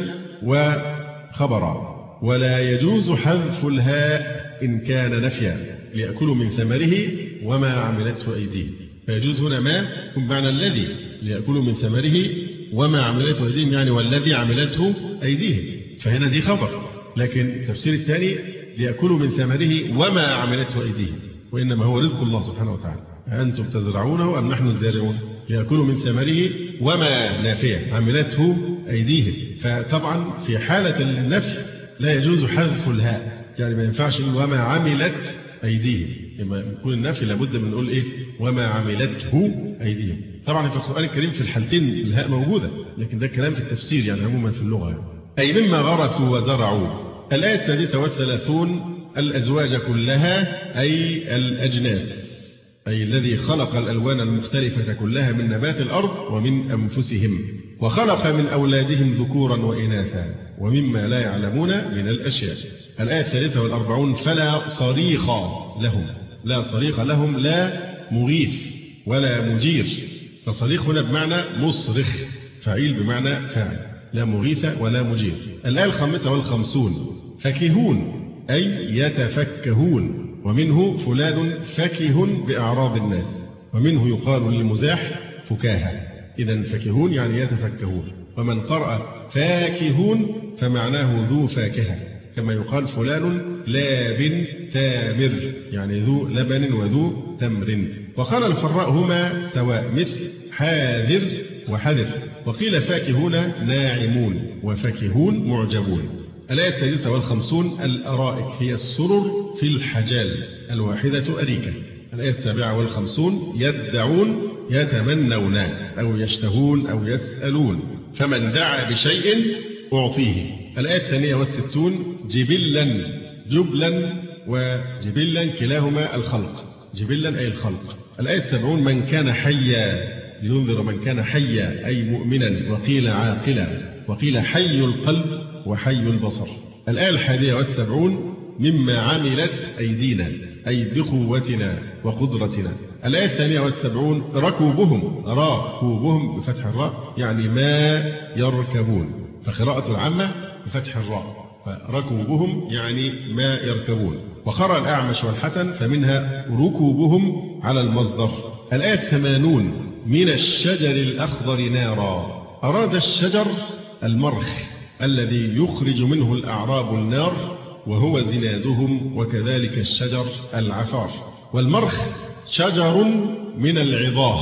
B: وخبرا، ولا يجوز حذف الهاء إن كان نفيا ليأكلوا من ثمره وما عملته أيديهم. فيجوز هنا ما يكون معنى الذي ليأكلوا من ثمره وما عملته أيديهم، يعني والذي عملته أيديهم، فهنا دي خبر. لكن التفسير الثاني ليأكلوا من ثمره وما عملته أيديهم، وإنما هو رزق الله سبحانه وتعالى. أنتم تزرعونه أم نحن الزارعون؟ ليأكلوا من ثمره وما نافية عملته أيديهم. فطبعا في حالة النفي لا يجوز حذف الهاء، يعني ما ينفعش وما عملت أيديهم. لما يكون النفي لابد من نقول إيه وما عملته أيديهم. طبعا في القرآن الكريم في الحالتين الهاء موجودة، لكن ده كلام في التفسير يعني عموما في اللغة يعني. أي مما غرسوا وزرعوا. الآية السادسة والثلاثون الأزواج كلها أي الأجناس، أي الذي خلق الألوان المختلفة كلها من نبات الأرض ومن أنفسهم، وخلق من أولادهم ذكورا وإناثا ومما لا يعلمون من الأشياء. الآية الثالثة والأربعون فلا صريخ لهم. لا صريخ لهم لا مغيث ولا مجير، فصريخ هنا بمعنى مصرخ، فعيل بمعنى فاعل، لا مغيث ولا مجير. الآية الخامسة والخمسون فكهون أي يتفكهون، ومنه فلان فكه بأعراض الناس، ومنه يقال للمزاح فكاهة. إذن فكهون يعني يتفكهون. ومن قرأ فاكهون فمعناه ذو فاكهة، كما يقال فلان لاب تامر يعني ذو لبن وذو تمر. وقال الفراء هما سواء مثل حاذر وحذر. وقيل فاكهون ناعمون وفكهون معجبون. الآية السادسة والخمسون الأرائك هي السرر في الحجال، الواحدة أريكة. الآية السابعة والخمسون يدعون يتمنون أو يشتهون أو يسألون، فمن دعا بشيء أعطيه. الآية الثانية والستون جبلا. جبلا وجبلا كلاهما الخلق، جبلا أي الخلق. الآية السبعون من كان حيا لينذر من كان حيا أي مؤمنا، وقيل عاقلا، وقيل حي القلب وحي البصر. الآية الحادية والسبعون مما عملت أيدينا أي بقوتنا وقدرتنا. الآية الثانية والسبعون ركوبهم. ركوبهم بفتح الراء يعني ما يركبون، فقراءة العامة بفتح الراء، فركوبهم يعني ما يركبون. وقرأ الأعمش والحسن فمنها ركوبهم على المصدر. الآية الثمانون من الشجر الأخضر نارا. أراد الشجر المرخ الذي يخرج منه الأعراب النار وهو زنادهم وكذلك الشجر العفار. والمرخ شجر من العظاه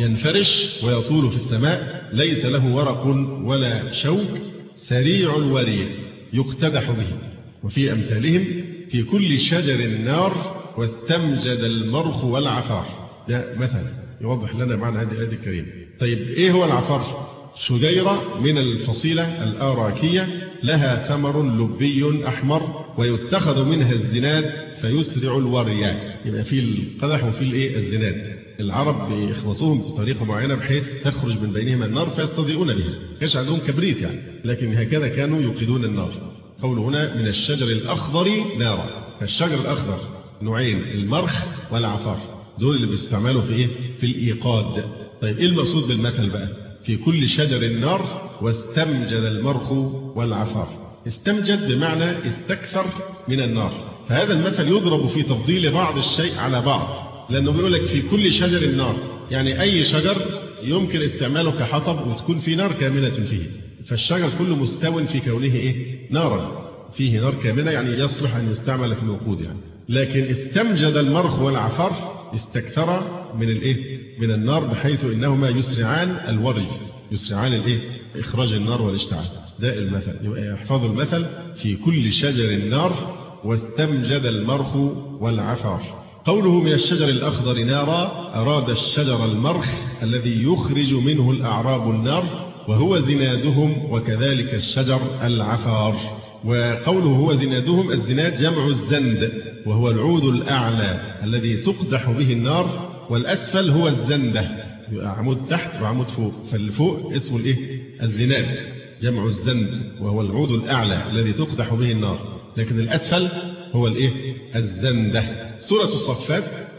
B: ينفرش ويطول في السماء، ليس له ورق ولا شوك، سريع الوري يقتدح به. وفي أمثالهم في كل شجر نار واستمجد المرخ والعفار. ده مثلا يوضح لنا معنى هذه الآية الكريمة. طيب إيه هو العفار؟ شجيرة من الفصيلة الآراكية لها ثمر لبي أحمر ويتخذ منها الزناد فيسرع الوري. يبقى في القدح وفي الإيه الزناد. العرب بيخلطوهم بطريقة معينة بحيث تخرج من بينهما النار فيستضيئون بها. كانش عندهم كبريت يعني، لكن هكذا كانوا يوقدون النار. قول هنا من الشجر الأخضر نارا. فالشجر الأخضر نوعين، المرخ والعفار، دول اللي بيستعملوا في إيه؟ في الإيقاد. طيب إيه المقصود بالمثل بقى؟ في كل شجر النار واستمجد المرخ والعفار. استمجد بمعنى استكثر من النار. فهذا المثل يضرب في تفضيل بعض الشيء على بعض، لأنه بيقول لك في كل شجر النار، يعني أي شجر يمكن استعماله كحطب وتكون في نار كاملة فيه. فالشجر كله مستو في كونه إيه؟ نارا، فيه نار كاملة، يعني يصلح أن يستعمل في الوقود يعني. لكن استمجد المرخ والعفار استكثر من الإيه؟ من النار، بحيث إنهما يسرعان الوري، يسرعان الإيه؟ إخراج النار والاشتعال. ده المثل. يبقى يحفظ المثل في كل شجر النار واستمجد المرخ والعفار. قوله من الشجر الأخضر نارا أراد الشجر المرخ الذي يخرج منه الأعراب النار وهو زنادهم وكذلك الشجر العفار. وقوله هو زنادهم، الزناد جمع الزند وهو العود الأعلى الذي تقدح به النار، والأسفل هو الزندة، يبقى عمود تحت وعمود فوق، فاللي فوق اسمه الإيه؟ الزناد، جمع الزند وهو العود الأعلى الذي تقدح به النار، لكن الأسفل هو الإيه؟ الزندة. سورة الصفات.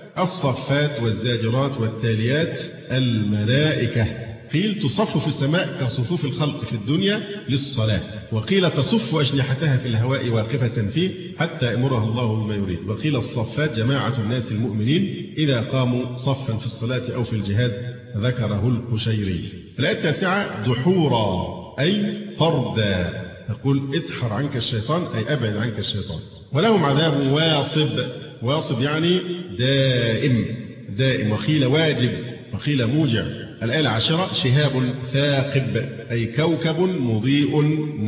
B: الصفات والزاجرات والتاليات الملائكة. قيل تصف في السماء كصفوف الخلق في الدنيا للصلاة، وقيل تصف أجنحتها في الهواء واقفة فيه حتى يأمرها الله بما يريد، وقيل الصفات جماعة الناس المؤمنين إذا قاموا صفا في الصلاة أو في الجهاد، ذكره القشيري. الآية التاسعة دحورا أي فردا، يقول ادحر عنك الشيطان أي أبعد عنك الشيطان. ولهم عذاب واصب، واصب يعني دائم دائم، وقيل واجب وقيل موجع. الآية العاشرة شهاب ثاقب أي كوكب مضيء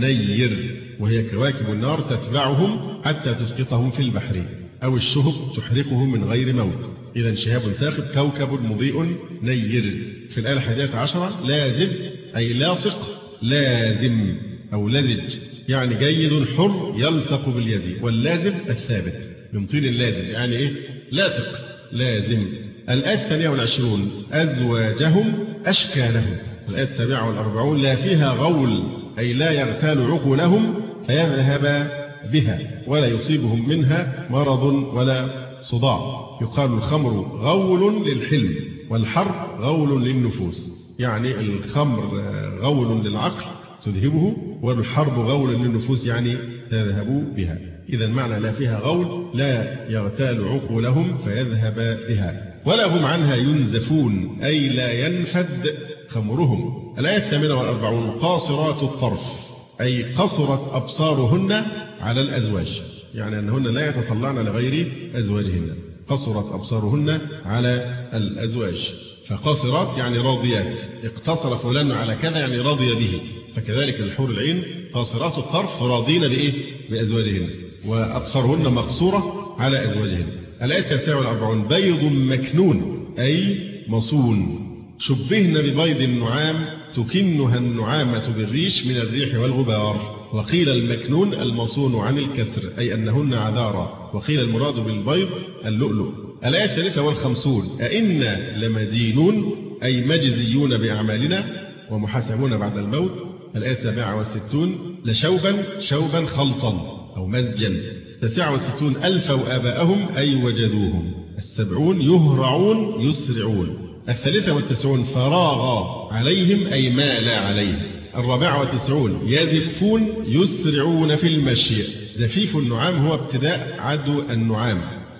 B: نير، وهي كواكب النار تتبعهم حتى تسقطهم في البحر، أو الشهب تحرقهم من غير موت. إذا شهاب ثاقب كوكب مضيء نير. في الآية الحادية عشرة لازب أي لاصق لازم أو لزج، يعني جيد حر يلصق باليد، واللازم الثابت من طين اللازم، يعني إيه؟ لاصق لازم. الآية الثانية والعشرون أزواجهم أشكالهم. الآية السابعة والأربعون لا فيها غول أي لا يغتال عقولهم فيذهب بها ولا يصيبهم منها مرض ولا صداع. يقال الخمر غول للحلم والحر غول للنفوس، يعني الخمر غول للعقل تذهبه، والحرب غول للنفوس يعني تذهب بها. إذا معنى لا فيها غول لا يغتال عقولهم فيذهب بها. ولا هم عنها ينزفون أي لا ينفد خمرهم. الآية الثامنة والأربعون قاصرات الطرف أي قصرت أبصارهن على الأزواج، يعني أنهن لا يتطلعن لغير أزواجهن، قصرت أبصارهن على الأزواج. فقاصرات يعني راضيات، اقتصر فلان على كذا يعني راضي به، فكذلك الحور العين قاصرات الطرف راضين بإيه؟ بأزواجهن، وأبصارهن مقصورة على أزواجهن. الآية التاسعة والأربعون بيض مكنون أي مصون. شبهن ببيض النعام تكنها النعامة بالريش من الريح والغبار. وقيل المكنون المصون عن الكسر أي أنهن عذارى، وقيل المراد بالبيض اللؤلؤ. الآية الثالثة والخمسون أئنا لمدينون أي مجزيون بأعمالنا ومحاسبون بعد الموت. الآية السابعة والستون لشوبا شوبا خلطا أو مزجا. التاسعة والستون ألفوا آباءهم أي وجدوهم. السبعون يهرعون يسرعون. الثالثة والتسعون فراغ عليهم أي مال عليهم. الرابعة والتسعون يزفون يسرعون في المشي. زفيف النعام هو ابتداء عدو النعام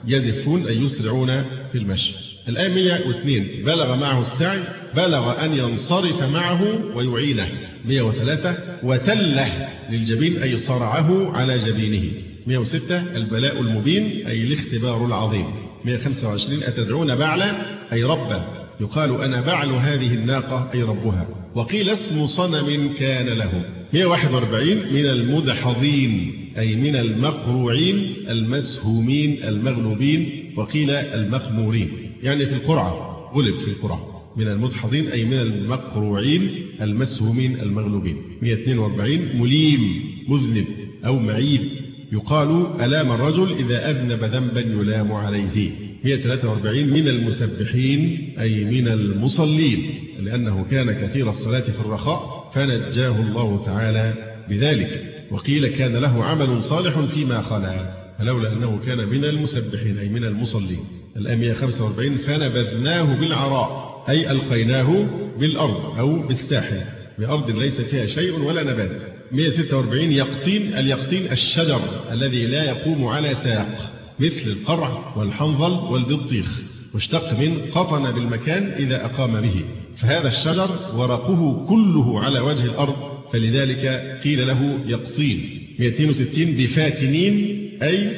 B: يزفون أي يسرعون في المشي. الآية مئة واثنين بلغ معه السعي، بلغ أن ينصرف معه ويعينه. مئة وثلاثة وتله للجبين أي صرعه على جبينه. مئة وستة البلاء المبين أي الاختبار العظيم. مئة وخمسة وعشرين أتدعون بعلا أي ربا، يقال أنا بعل هذه الناقة أي ربها، وقيل اسم صنم كان له. مئة وواحد وأربعين من المدحضين أي من المقروعين المسهومين المغلوبين، وقيل المخمورين يعني في القرعة، غلب في القرعة. من المدحضين أي من المقروعين المسهومين المغلوبين. مئة واثنين وأربعين مليم مذنب أو معيب، يقال ألام الرجل إذا أذنب ذنبا يلام عليه. مئة وثلاثة وأربعين من المسبحين أي من المصلين، لأنه كان كثير الصلاة في الرخاء فنجاه الله تعالى بذلك. وقيل كان له عمل صالح فيما خلا، فلولا أنه كان من المسبحين أي من المصلين. الآية مئة وخمسة وأربعين فنبذناه بالعراء أي ألقيناه بالأرض أو بالساحل، بأرض ليس فيها شيء ولا نبات. مئة وستة وأربعين يقطين، اليقطين الشجر الذي لا يقوم على ساق، مثل القرع والحنظل والبطيخ، مشتق من قطن بالمكان إذا أقام به، فهذا الشجر ورقه كله على وجه الأرض، فلذلك قيل له يقطين. مئة واثنين وستين بفاتنين أي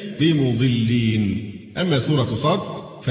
B: بمضلين. أما سورة صاد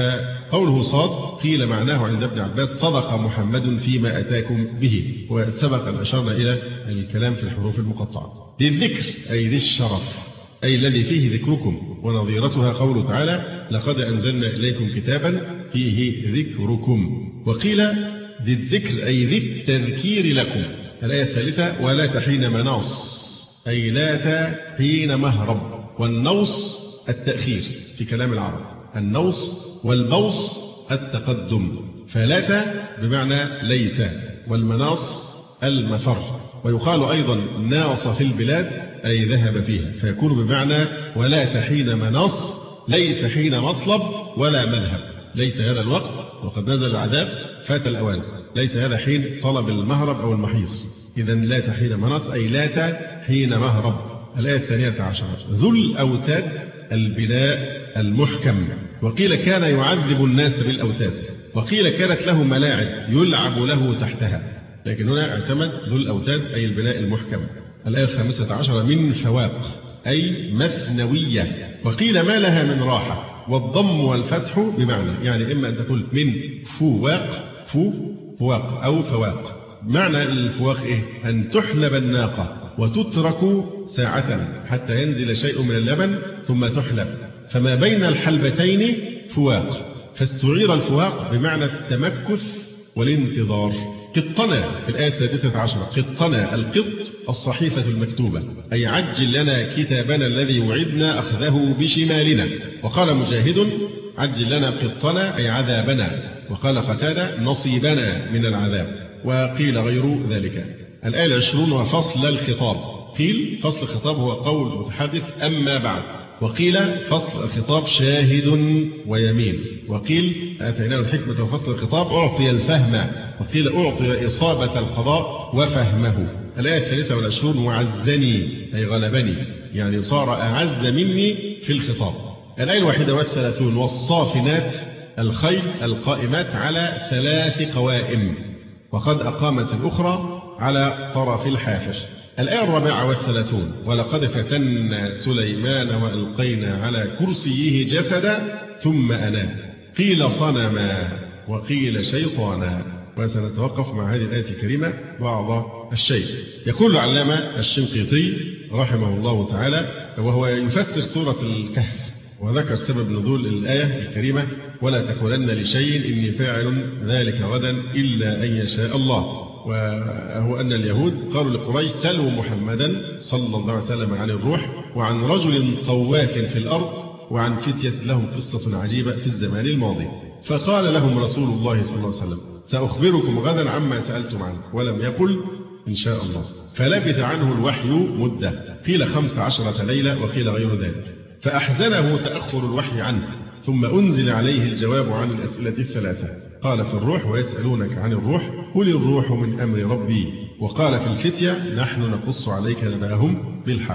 B: فقوله صاد قيل معناه عند ابن عباس صدق محمد فيما أتاكم به، وسبق أن أشرنا إلى الكلام في الحروف المقطعة. ذي الذكر أي ذي الشرف أي الذي فيه ذكركم، ونظيرتها قوله تعالى لقد أنزلنا إليكم كتابا فيه ذكركم. وقيل ذي الذكر أي ذي التذكير لكم. الآية الثالثة ولا تحين مناص أي لا حين مهرب، والنوص التأخير في كلام العرب، النوص والبوص التقدم، فلات بمعنى ليس، والمناص المفر. ويقال أيضا ناص في البلاد أي ذهب فيها، فيكون بمعنى ولا حين مناص ليس حين مطلب ولا مذهب، ليس هذا الوقت وقد نزل العذاب فات الأوان، ليس هذا حين طلب المهرب أو المحيص. إذا لا حين مناص أي لا حين مهرب. الآية الثانية عشرة ذو الأوتاد البلاء المحكم. وقيل كان يعذب الناس بالأوتاد، وقيل كانت له ملاعب يلعب له تحتها، لكن هنا اعتمد ذو الأوتاد أي البلاء المحكم. الآية الخامسة عشرة من فواق أي مثنوية. وقيل ما لها من راحة، والضم والفتح بمعنى، يعني إما أن تقول من فواق فو فواق أو فواق. معنى الفواق إيه؟ أن تحلب الناقة وتترك ساعة حتى ينزل شيء من اللبن ثم تحلب، فما بين الحلبتين فواق، فاستعير الفواق بمعنى التمكث والانتظار. قطنا في الآية السادسة عشرة قطنا القط الصحيفة المكتوبة أي عجل لنا كتابنا الذي وعدنا أخذه بشمالنا. وقال مجاهد عجل لنا قطنا أي عذابنا، وقال قتادة نصيبنا من العذاب، وقيل غير ذلك. الآية العشرون وفصل الخطاب. قيل فصل الخطاب هو قول متحدث أما بعد، وقيل فصل الخطاب شاهد ويمين، وقيل آتيناه الحكمة وفصل الخطاب أعطي الفهم، وقيل أعطي إصابة القضاء وفهمه. الآية الثالثة والعشرون وعزني أي غلبني، يعني صار أعز مني في الخطاب. الآية الواحدة والثلاثون والصافنات الخيل القائمات على ثلاث قوائم، وقد أقامت الأخرى على طرف الحافر. الآية الرابعة والثلاثون ولقد فتنا سليمان وألقينا على كرسيه جسدا ثم أناب. قيل صنما وقيل شيطانا. وسنتوقف مع هذه الآية الكريمة بعض الشيء. يقول العلامة الشنقيطي رحمه الله تعالى وهو يفسر سورة الكهف، وذكر سبب نزول الآية الكريمة ولا تقولن لشيء إني فاعل ذلك غدا إلا أن يشاء الله، وهو أن اليهود قالوا لقريش سلوا محمدا صلى الله عليه وسلم عن الروح وعن رجل طواف في الأرض وعن فتية لهم قصة عجيبة في الزمان الماضي، فقال لهم رسول الله صلى الله عليه وسلم سأخبركم غدا عما سألتم عنه، ولم يقل إن شاء الله، فلبث عنه الوحي مدة، قيل خمس عشرة ليلة وقيل غير ذلك، فأحزنه تأخر الوحي عنه، ثم أنزل عليه الجواب عن الأسئلة الثلاثة. قال في الروح ويسألونك عن الروح قل الروح من أمر ربي، وقال في الفتية نحن نقص عليك نبأهم بالحق.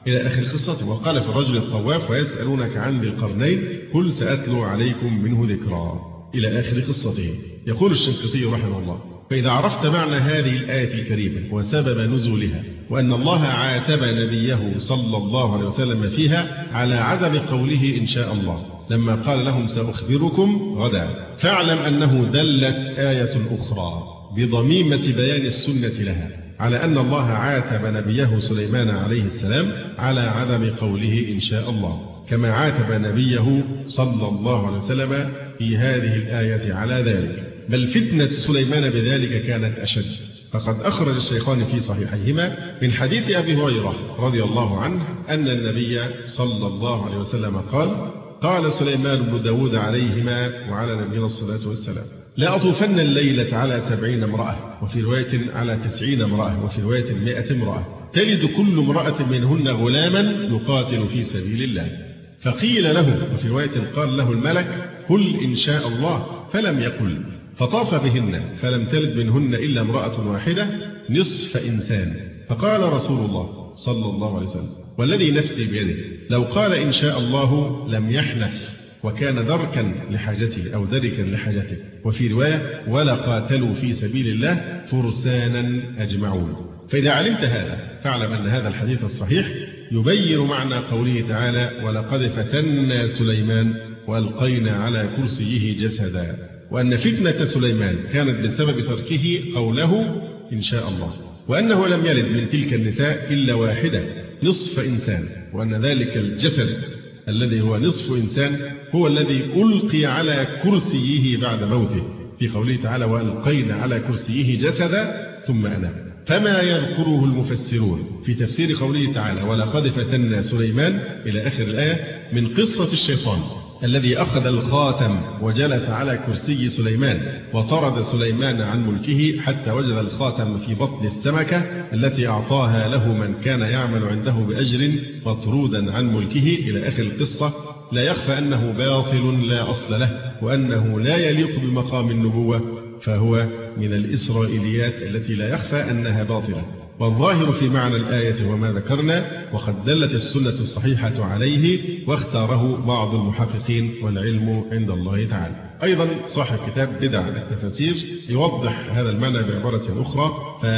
B: إلى آخر قصته. وقال في الرجل الطواف ويسألونك عن ذي القرنين قل سأتلو عليكم منه ذكرا إلى آخر قصته. يقول الشنقيطي رحمه الله: فإذا عرفت معنى هذه الآية الكريمة وسبب نزولها وأن الله عاتب نبيه صلى الله عليه وسلم فيها على عدم قوله إن شاء الله لما قال لهم سأخبركم غدا، فاعلم أنه دلت آية أخرى بضميمة بيان السنة لها على أن الله عاتب نبيه سليمان عليه السلام على عدم قوله إن شاء الله، كما عاتب نبيه صلى الله عليه وسلم في هذه الآية على ذلك. بل فتنة سليمان بذلك كانت أشد، فقد أخرج الشيخان في صحيحيهما من حديث أبي هريرة رضي الله عنه أن النبي صلى الله عليه وسلم قال: قال سليمان بن داود عليهما وعلى نبينا الصلاة والسلام: لا أطوفن الليلة على سبعين امرأة، وفي رواية على تسعين امرأة، وفي رواية مائة امرأة، تلد كل امرأة منهن غلاما يقاتل في سبيل الله. فقيل له، وفي رواية قال له الملك: قل إن شاء الله، فلم يقل، فطاف بهن فلم تلد منهن إلا امرأة واحدة نصف إنسان. فقال رسول الله صلى الله عليه وسلم: والذي نفسي بيده لو قال إن شاء الله لم يحنث، وكان دركا لحاجته أو دركا لحاجته. وفي رواية: ولا قاتلوا في سبيل الله فرسانا أجمعون. فإذا علمت هذا فاعلم أن هذا الحديث الصحيح يبين معنى قوله تعالى: ولقد فتنا سليمان وألقينا على كرسيه جسدا، وأن فتنة سليمان كانت بسبب تركه قوله إن شاء الله، وأنه لم يلد من تلك النساء إلا واحدة نصف إنسان، وأن ذلك الجسد الذي هو نصف إنسان هو الذي ألقي على كرسيه بعد موته، في قوله تعالى: وألقينا على كرسيه جسدا ثم أنام. فما يذكره المفسرون في تفسير قوله تعالى: ولقد فتنا سليمان إلى آخر الآية من قصة الشيطان الذي أخذ الخاتم وجلس على كرسي سليمان وطرد سليمان عن ملكه حتى وجد الخاتم في بطن السمكة التي أعطاها له من كان يعمل عنده بأجر مطرودا عن ملكه إلى آخر القصة، لا يخفى أنه باطل لا أصل له، وأنه لا يليق بمقام النبوة، فهو من الإسرائيليات التي لا يخفى أنها باطلة. والظاهر في معنى الآية وما ذكرنا، وقد دلت السنة الصحيحة عليه واختاره بعض المحققين، والعلم عند الله تعالى. أيضا صاحب كتاب بدع التفاسير يوضح هذا المعنى بعبارة أخرى،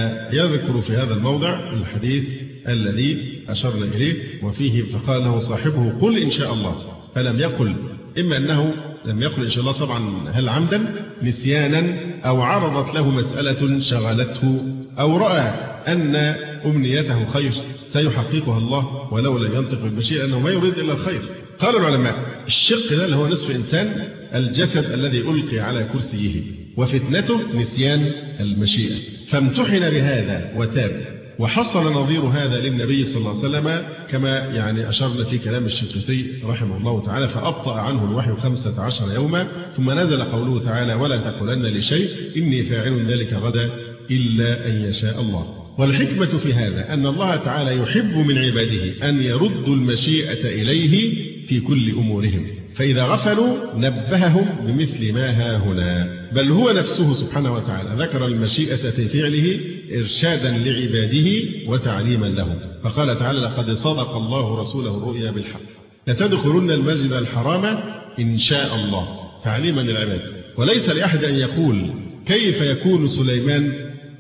B: فيذكر في هذا الموضع الحديث الذي أشرنا إليه وفيه فقال له صاحبه: قل إن شاء الله، فلم يقل، إما أنه لم يقل إن شاء الله طبعا هل عمدا نسيانا، أو عرضت له مسألة شغلته، أو رأى أن أمنيته خير سيحققها الله ولو لم ينطق بالمشيئة، أنه ما يريد إلا الخير. قال العلماء: الشق ده اللي هو نصف إنسان الجسد الذي ألقي على كرسيه، وفتنته نسيان المشيئة، فامتحن بهذا وتاب. وحصل نظير هذا للنبي صلى الله عليه وسلم كما يعني أشرنا في كلام الشنقيطي رحمه الله تعالى: فأبطأ عنه الوحي خمسة عشر يوما، ثم نزل قوله تعالى: ولا تقولن لشيء إني فاعل ذلك غدا إلا أن يشاء الله. والحكمة في هذا أن الله تعالى يحب من عباده أن يردوا المشيئة إليه في كل أمورهم، فإذا غفلوا نبههم بمثل ما ها هنا، بل هو نفسه سبحانه وتعالى ذكر المشيئة في فعله إرشادا لعباده وتعليما لهم، فقال تعالى: لقد صدق الله رسوله الرؤيا بالحق لتدخلن المسجد الحرام إن شاء الله، تعليما للعباد. وليس لأحد أن يقول كيف يكون سليمان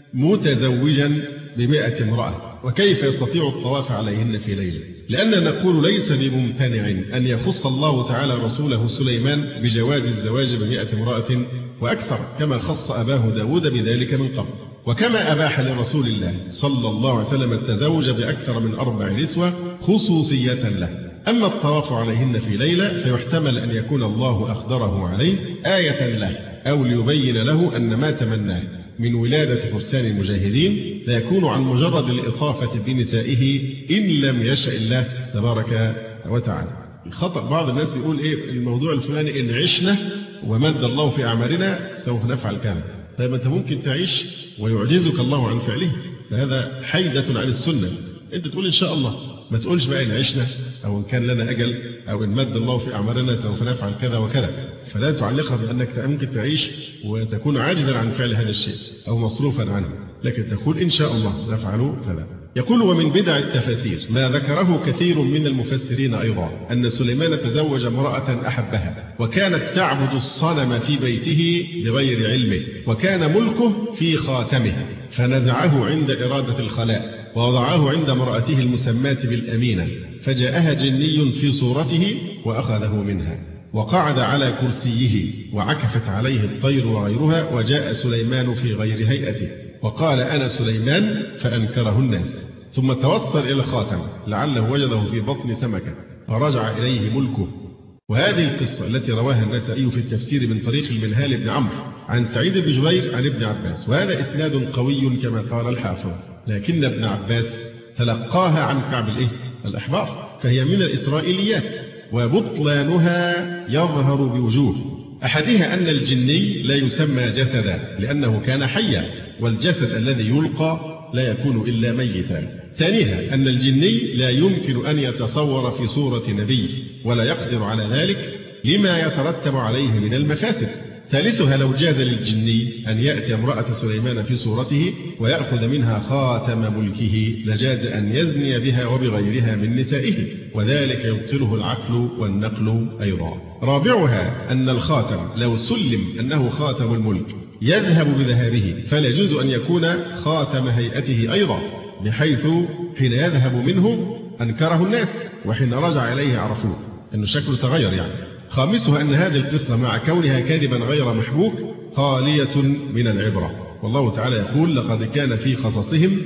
B: متزوجا بمائة امرأة وكيف يستطيع الطواف عليهن في ليلة، لأننا نقول ليس بممتنع أن يخص الله تعالى رسوله سليمان بجواز الزواج بمائة امرأة وأكثر، كما خص أباه داود بذلك من قبل، وكما أباح لرسول الله صلى الله عليه وسلم التزوج بأكثر من أربع نسوة خصوصية له. أما الطواف عليهن في ليلة فيحتمل أن يكون الله أقدره عليه آية له، أو ليبين له أن ما تمناه من ولادة فرسان المجاهدين لا يكون عن مجرد الإطافة بنسائه إن لم يشاء الله تبارك وتعالى. الخطأ بعض الناس يقول إيه الموضوع الفلاني إن عشنا ومد الله في أعمارنا سوف نفعل كذا. طيب أنت ممكن تعيش ويعجزك الله عن فعله، فهذا حيدة عن السنة. أنت تقول إن شاء الله، ما تقولش بقى إن عشنا أو إن كان لنا أجل أو إن مد الله في أعمارنا سوف نفعل كذا وكذا، فلا تعلقها بأنك ممكن تعيش وتكون عاجزا عن فعل هذا الشيء أو مصروفا عنه، لكن تقول إن شاء الله نفعل كذا. يقول: ومن بدع التفاسير ما ذكره كثير من المفسرين أيضا أن سليمان تزوج امرأة أحبها، وكانت تعبد الصنم في بيته بغير علمه، وكان ملكه في خاتمه، فنزعه عند إرادة الخلاء ووضعه عند امرأته المسماة بالأمينة، فجاءها جني في صورته وأخذه منها، وقعد على كرسيه وعكفت عليه الطير وغيرها، وجاء سليمان في غير هيئته وقال: أنا سليمان، فأنكره الناس، ثم توصل إلى الخاتم لعله وجده في بطن سمكة فرجع إليه ملكه. وهذه القصة التي رواها النسائي في التفسير من طريق المنهال بن عمرو عن سعيد بن جبير عن ابن عباس، وهذا إسناد قوي كما قال الحافظ، لكن ابن عباس تلقاها عن كعب الإيه؟ الأحبار، فهي من الإسرائيليات، وبطلانها يظهر بوجوه. أحدها أن الجني لا يسمى جسدا لأنه كان حيا، والجسد الذي يلقى لا يكون إلا ميتا. ثانيها أن الجني لا يمكن أن يتصور في صورة نبي ولا يقدر على ذلك لما يترتب عليه من المفاسد. ثالثها لو جاز للجني أن يأتي امرأة سليمان في صورته ويأخذ منها خاتم ملكه لجاز أن يزني بها وبغيرها من نسائه، وذلك يبطله العقل والنقل أيضا. رابعها أن الخاتم لو سلم أنه خاتم الملك يذهب بذهابه، فلا يجوز أن يكون خاتم هيئته أيضا، بحيث حين يذهب منه أنكره الناس، وحين رجع إليه عرفوه أنه شكله تغير يعني. خامسها أن هذه القصة مع كونها كاذبا غير محبوك خالية من العبرة، والله تعالى يقول: لقد كان في قصصهم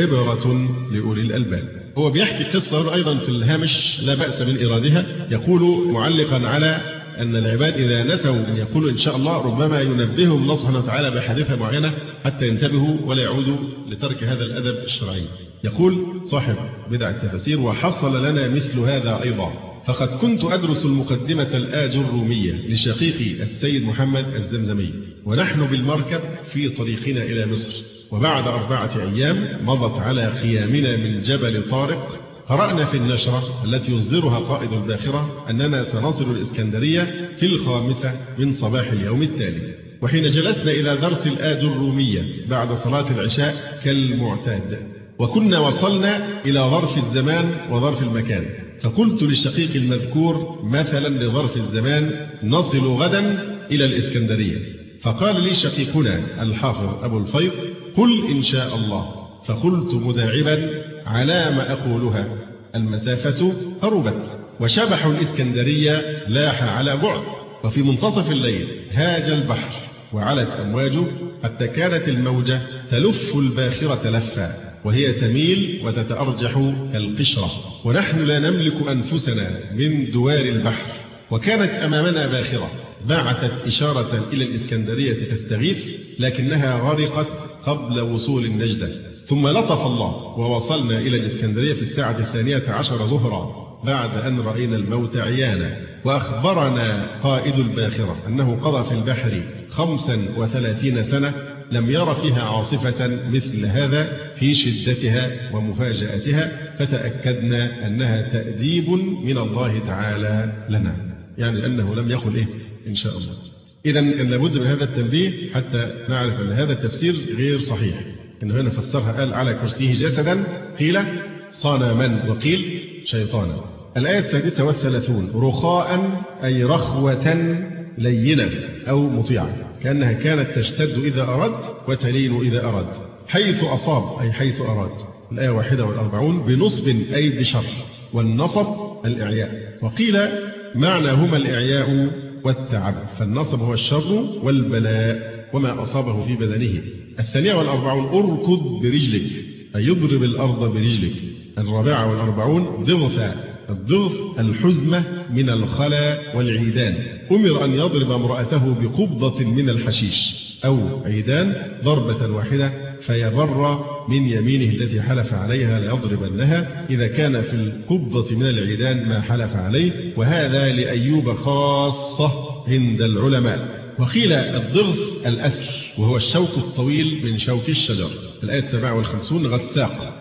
B: عبرة لأولي الألباب. هو بيحكي قصة أيضا في الهامش لا بأس من إرادها، يقول معلقا على أن العباد إذا نسوا أن يقولوا إن شاء الله ربما ينبههم الله سبحانه وتعالى بحادثة معينة حتى ينتبهوا ولا يعودوا لترك هذا الأدب الشرعي. يقول صاحب بدع التفاسير: وحصل لنا مثل هذا أيضا، فقد كنت أدرس المقدمة الآج الرومية لشقيقي السيد محمد الزمزمي ونحن بالمركب في طريقنا إلى مصر، وبعد أربعة أيام مضت على قيامنا من جبل طارق قرأنا في النشرة التي يصدرها قائد الباخرة أننا سنصل الإسكندرية في الخامسة من صباح اليوم التالي. وحين جلسنا إلى درس الآج الرومية بعد صلاة العشاء كالمعتاد، وكنا وصلنا إلى ظرف الزمان وظرف المكان، فقلت للشقيق المذكور مثلا لظرف الزمان: نصل غدا إلى الإسكندرية. فقال لي شقيقنا الحافظ أبو الفيض: قل إن شاء الله. فقلت مداعبا على ما أقولها: المسافة قربت، وشبح الإسكندرية لاح على بعد، وفي منتصف الليل هاج البحر وعلت أمواجه حتى كانت الموجة تلف الباخرة لفا، وهي تميل وتتأرجح كالقشرة، ونحن لا نملك أنفسنا من دوار البحر، وكانت أمامنا باخرة بعثت إشارة إلى الإسكندرية تستغيث، لكنها غرقت قبل وصول النجدة، ثم لطف الله ووصلنا إلى الإسكندرية في الساعة الثانية عشر ظهرا بعد أن رأينا الموت عيانا. وأخبرنا قائد الباخرة أنه قضى في البحر خمسا وثلاثين سنة لم ير فيها عاصفة مثل هذا في شدتها ومفاجأتها، فتأكدنا أنها تأديب من الله تعالى لنا، يعني أنه لم يقل إيه إن شاء الله. إذن لابد من هذا التنبيه حتى نعرف أن هذا التفسير غير صحيح. إنه هنا فسرها قال: على كرسيه جسدا، قيل صنما، وقيل شيطانا. الآية السادسة والثلاثون: رخاء أي رخوة لينا أو مطيعة، كأنها كانت تشتد إذا أراد وتلين إذا أراد. حيث أصاب أي حيث أراد. الآية واحدة والأربعون: بنصب أي بشر، والنصب الإعياء. وقيل معناهما الإعياء والتعب، فالنصب هو الشر والبلاء وما أصابه في بدنه. الثانية والأربعون: أركض برجلك أي يضرب الأرض برجلك. الرابعة والأربعون: ضغثا، الضغث الحزمة من الخلا والعيدان، أمر أن يضرب امرأته بقبضة من الحشيش أو عيدان ضربة واحدة فيبر من يمينه التي حلف عليها ليضربنها، إذا كان في القبضة من العيدان ما حلف عليه، وهذا لأيوب خاصة عند العلماء. وقيل الضغث الأسل وهو الشوك الطويل من شوك الشجر. الآية السابعة والخمسون: غساق،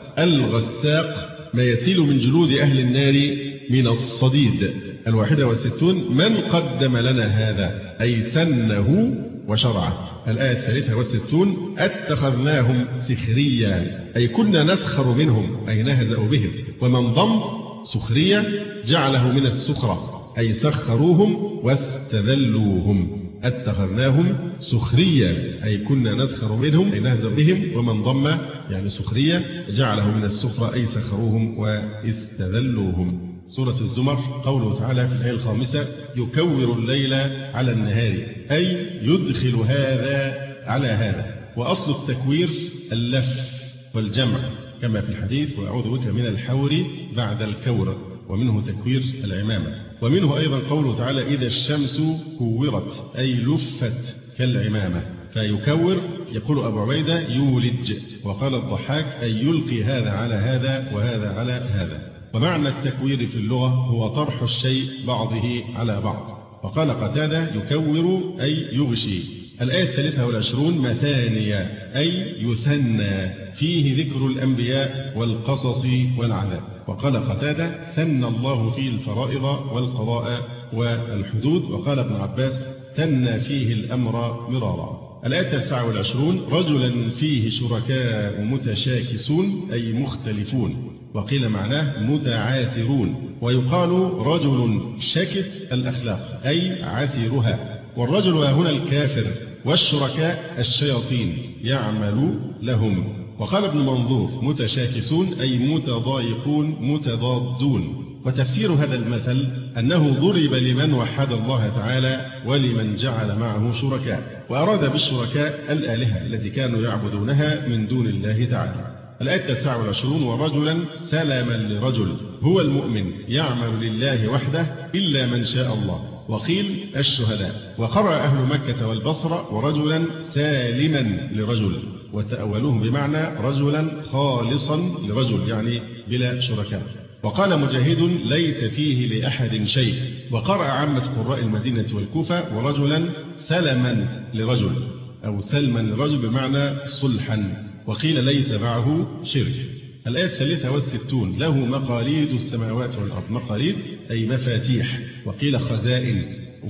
B: الغساق ما يسيل من جلود أهل النار من الصديد. الواحدة والستون: من قدم لنا هذا أي سنه وشرعه. الآية الثالثة والستون اتخذناهم سخريا أي كنا نسخر منهم أي نهزأ بهم. ومن ضم سخرية جعله من السخرة أي سخروهم واستذلوهم. اتخذناهم سخريا أي كنا نسخر منهم أي نهزأ بهم. ومن ضم يعني سخرية جعله من السخرة أي سخروهم واستذلوهم. سورة الزمر قوله تعالى في الآية الخامسة يكور الليل على النهار أي يدخل هذا على هذا. وأصل التكوير اللف والجمع كما في الحديث وأعوذ بك من الحور بعد الكور، ومنه تكوير العمامة. ومنه أيضا قوله تعالى إذا الشمس كورت أي لفت كالعمامة. فيكور يقول أبو عبيدة يولج، وقال الضحاك أي يلقي هذا على هذا وهذا على هذا. ومعنى التكوير في اللغة هو طرح الشيء بعضه على بعض. وقال قتادة يكور أي يغشي. الآية الثالثة والعشرون مثانية أي يثنى فيه ذكر الأنبياء والقصص والعذاب. وقال قتادة ثنى الله فيه الفرائض والقضاء والحدود. وقال ابن عباس ثنى فيه الأمر مرارا. الآية التاسعة والعشرون رجلا فيه شركاء متشاكسون أي مختلفون. وقيل معناه متعاثرون. ويقال رجل شكس الأخلاق أي عاثرها. والرجل هنا الكافر والشركاء الشياطين يعمل لهم. وقال ابن منظور متشاكسون أي متضايقون متضادون. وتفسير هذا المثل أنه ضرب لمن وحد الله تعالى ولمن جعل معه شركاء، وأراد بالشركاء الآلهة التي كانوا يعبدونها من دون الله تعالى. الآية التاسعة والعشرون ورجلا سلما لرجل هو المؤمن يعمل لله وحده إلا من شاء الله. وقيل الشهداء. وقرأ أهل مكة والبصرة ورجلا سالما لرجل، وتأولوه بمعنى رجلا خالصا لرجل يعني بلا شركاء. وقال مجاهد ليس فيه لأحد شيء. وقرأ عامة قراء المدينة والكوفة ورجلا سلما لرجل أو سلما لرجل بمعنى صلحا. وقيل ليس معه شرك. الآية الثالثة والستون له مقاليد السماوات والأرض. مقاليد أي مفاتيح. وقيل خزائن،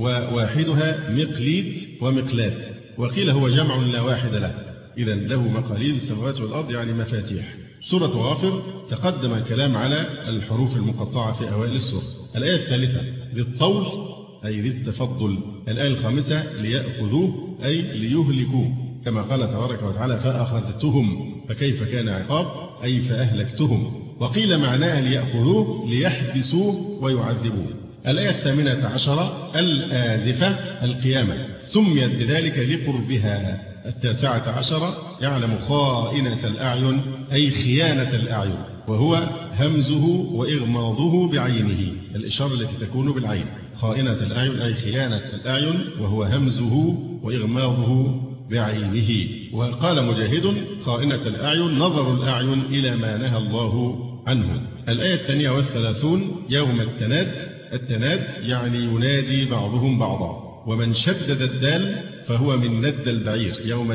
B: وواحدها مقليد ومقلاد. وقيل هو جمع لا واحد له. إذا له مقاليد السماوات والأرض يعني مفاتيح. سورة غافر تقدم الكلام على الحروف المقطعة في أوائل السورة. الآية الثالثة ذي الطول أي ذي التفضل. الآية الخامسة ليأخذوه أي ليهلكوه كما قال تبارك وتعالى فأخذتهم فكيف كان عقاب أي فأهلكتهم. وقيل معناها ليأخذوه ليحبسوه ويعذبوه. الآية الثامنة عشرة الآزفة القيامة سميت بذلك لقربها. التاسعة عشرة يعلم خائنة الأعين أي خيانة الأعين، وهو همزه وإغماضه بعينه، الإشارة التي تكون بالعين. خائنة الأعين أي خيانة الأعين، وهو همزه وإغماضه بعينه. وقال مجاهد خائنة الأعين نظر الأعين إلى ما نهى الله عنه. الآية الثانية والثلاثون يوم التناد. التناد يعني ينادي بعضهم بعضا. ومن شدد الدال فهو من ند البعير. يوم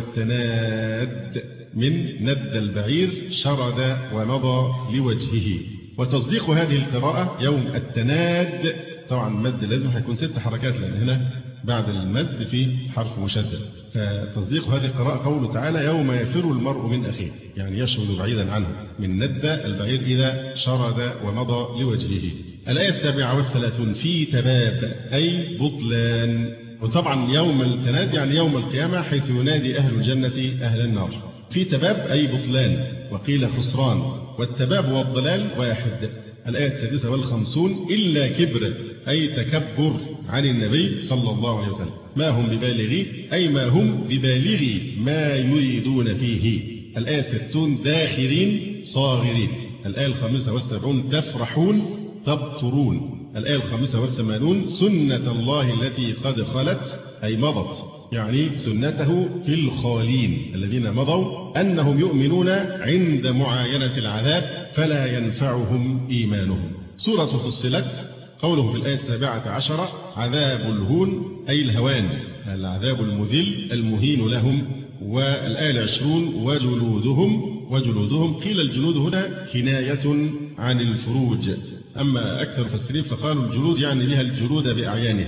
B: التناد من ند البعير شرد ومضى لوجهه. وتصديق هذه القراءة يوم التناد طبعا مد لازم هيكون ست حركات لأن هنا بعد المد في حرف مشدد. فتصديق هذه القراءة قوله تعالى يوم يفر المرء من أخيه يعني يشرد بعيدا عنه من ند البعير إذا شرد ومضى لوجهه. الآية السابعة والثلاثون في تباب أي بطلان. وطبعا يوم التناد يعني يوم القيامة حيث ينادي أهل الجنة أهل النار. في تباب أي بطلان. وقيل خسران. والتباب والضلال واحد. الآية السادسة والخمسون إلا كبر أي تكبر عن النبي صلى الله عليه وسلم. ما هم ببالغي أي ما هم ببالغي ما يريدون فيه. الآية ستون داخرين صاغرين. الآية الخامسة والسبعون تفرحون تبطرون. الآية الخامسة والثمانون سنة الله التي قد خلت أي مضت يعني سنته في الخالين الذين مضوا أنهم يؤمنون عند معاينة العذاب فلا ينفعهم إيمانهم. سورة فصلت قوله في الآية السابعة عشرة عذاب الهون أي الهوان العذاب المذل المهين لهم. والآية العشرون وجلودهم. وجلودهم قيل الجلود هنا كناية عن الفروج، أما أكثر المفسرين فقالوا الجلود يعني بها الجلود بأعيانها،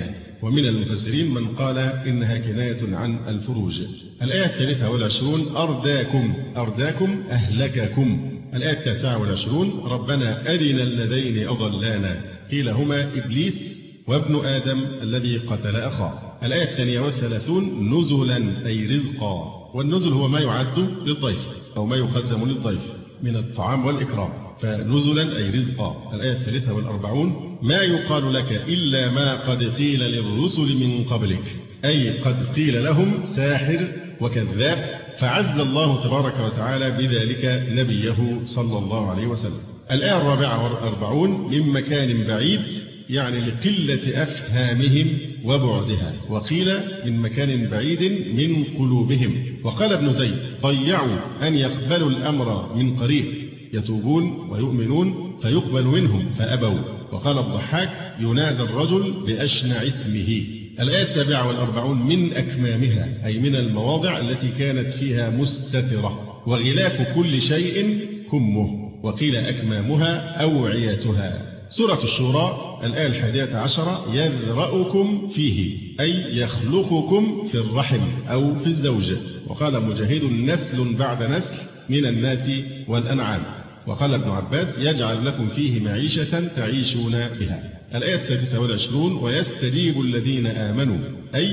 B: ومن المفسرين من قال إنها كناية عن الفروج. الآية الثالثة والعشرون أرداكم، أرداكم أهلككم. الآية التاسعة والعشرون ربنا أرنا اللذين أضلانا، قيل هما إبليس وابن آدم الذي قتل أخاه. الآية الثانية والثلاثون نزلا أي رزقا، والنزل هو ما يعد للضيف أو ما يقدم للضيف من الطعام والإكرام، فنزلا أي رزقا. الآية الثالثة والأربعون ما يقال لك إلا ما قد قيل للرسل من قبلك، أي قد قيل لهم ساحر وكذاب، فعز الله تبارك وتعالى بذلك نبيه صلى الله عليه وسلم. الآية الرابعة والأربعون من مكان بعيد، يعني لقلة أفهامهم وبعدها، وقيل من مكان بعيد من قلوبهم. وقال ابن زيد ضيعوا أن يقبلوا الأمر من قريب، يتوبون ويؤمنون فيقبل منهم فأبوا. وقال الضحاك ينادى الرجل بأشنع اسمه. الآية السابعة والأربعون من أكمامها، أي من المواضع التي كانت فيها مستترة، وغلاف كل شيء كمه، وقيل أكمامها أوعيتها. سورة الشورى الآية الحادية عشرة يذرأكم فيه، أي يخلقكم في الرحم أو في الزوج. وقال مجاهد نسل بعد نسل من الناس والأنعام. وقال ابن عباس يجعل لكم فيه معيشة تعيشون بها. الآية السادسة والعشرون ويستجيب الذين آمنوا، أي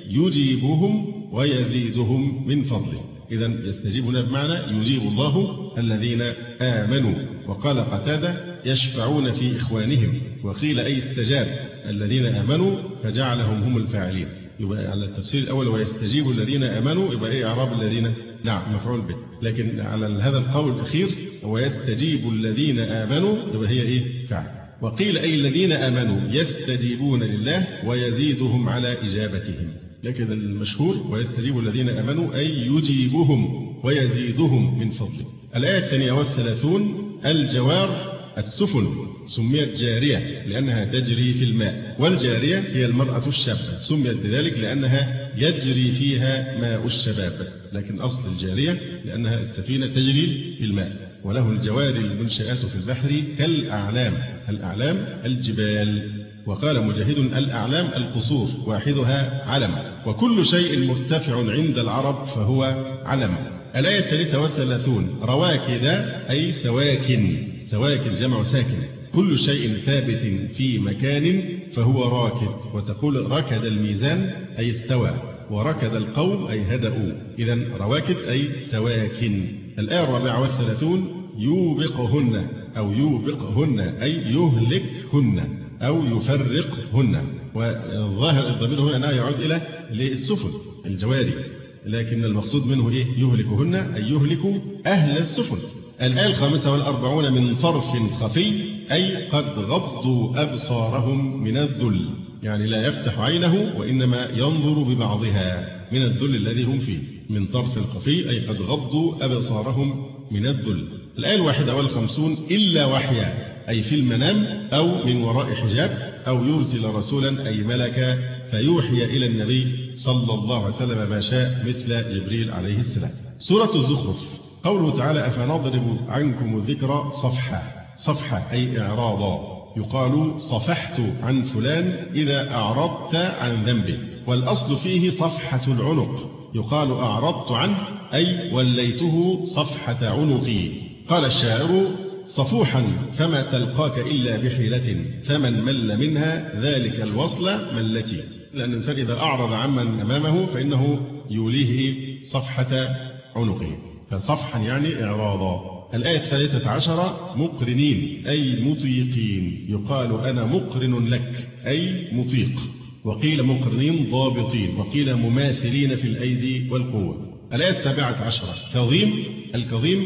B: يجيبهم ويزيدهم من فضله. إذا يستجيبون بمعنى يجيب الله الذين آمنوا. وقال قتادة يشفعون في إخوانهم، وقيل أي استجاب الذين آمنوا فجعلهم هم الفاعلين. يبقى على التفسير الأول ويستجيب الذين آمنوا يبقى إيه إعراب الذين؟ نعم مفعول به. لكن على هذا القول الأخير ويستجيب الذين آمنوا يبقى هي إيه؟ فاعل. وقيل أي الذين آمنوا يستجيبون لله ويزيدهم على إجابتهم. لكن المشهور ويستجيب الذين آمنوا أي يجيبهم ويزيدهم من فضله. الآية الثانية والثلاثون الجوار السفن سميت جارية لأنها تجري في الماء، والجارية هي المرأة الشابة سميت بذلك لأنها يجري فيها ماء الشباب، لكن أصل الجارية لأنها السفينة تجري في الماء. وله الجوار المنشآت في البحر كالأعلام، الأعلام الجبال. وقال مجاهد الأعلام القصور واحدها علم، وكل شيء مرتفع عند العرب فهو علم. الآية الثالثة والثلاثون رواكد أي سواكن، سواكن جمع ساكن، كل شيء ثابت في مكان فهو راكد. وتقول ركد الميزان أي استوى، وركد القوم أي هدأوا. إذا رواكد أي سواكن. الآية الرابعة والثلاثون يوبقهن أو يوبقهن أي يهلكهن أو يفرقهن. والظاهر الضمير هنا أنها يعود إلى السفن الجواري، لكن المقصود منه إيه؟ يهلكهن أي يهلك أهل السفن. الآية الخامسة والأربعون من طرف خفي أي قد غضوا أبصارهم من الذل، يعني لا يفتح عينه وإنما ينظر ببعضها من الذل الذي هم فيه. من طرف خفي أي قد غضوا أبصارهم من الذل. الآية الواحدة والخمسون إلا وحيا أي في المنام أو من وراء حجاب، أو يرسل رسولا أي ملكا فيوحي إلى النبي صلى الله عليه وسلم ما شاء مثل جبريل عليه السلام. سورة الزخرف قوله تعالى أفنضرب عنكم الذكر صفحا، صفحا أي إعراضا. يقال صفحت عن فلان إذا أعرضت عن ذنبه، والأصل فيه صفحة العنق. يقال أعرضت عنه أي وليته صفحة عنقي. قال الشاعر صفوحا فما تلقاك إلا بحيلة، فمن مل منها ذلك الوصل ملتي. لأن الإنسان إذا أعرض عمن أمامه فإنه يوليه صفحة عنقه، فصفحا يعني إعراضا. الآية الثالثة عشرة مقرنين أي مطيقين. يقال أنا مقرن لك أي مطيق، وقيل مقرنين ضابطين، وقيل مماثلين في الأيدي والقوة. الآية السابعة عشرة كظيم، الكظيم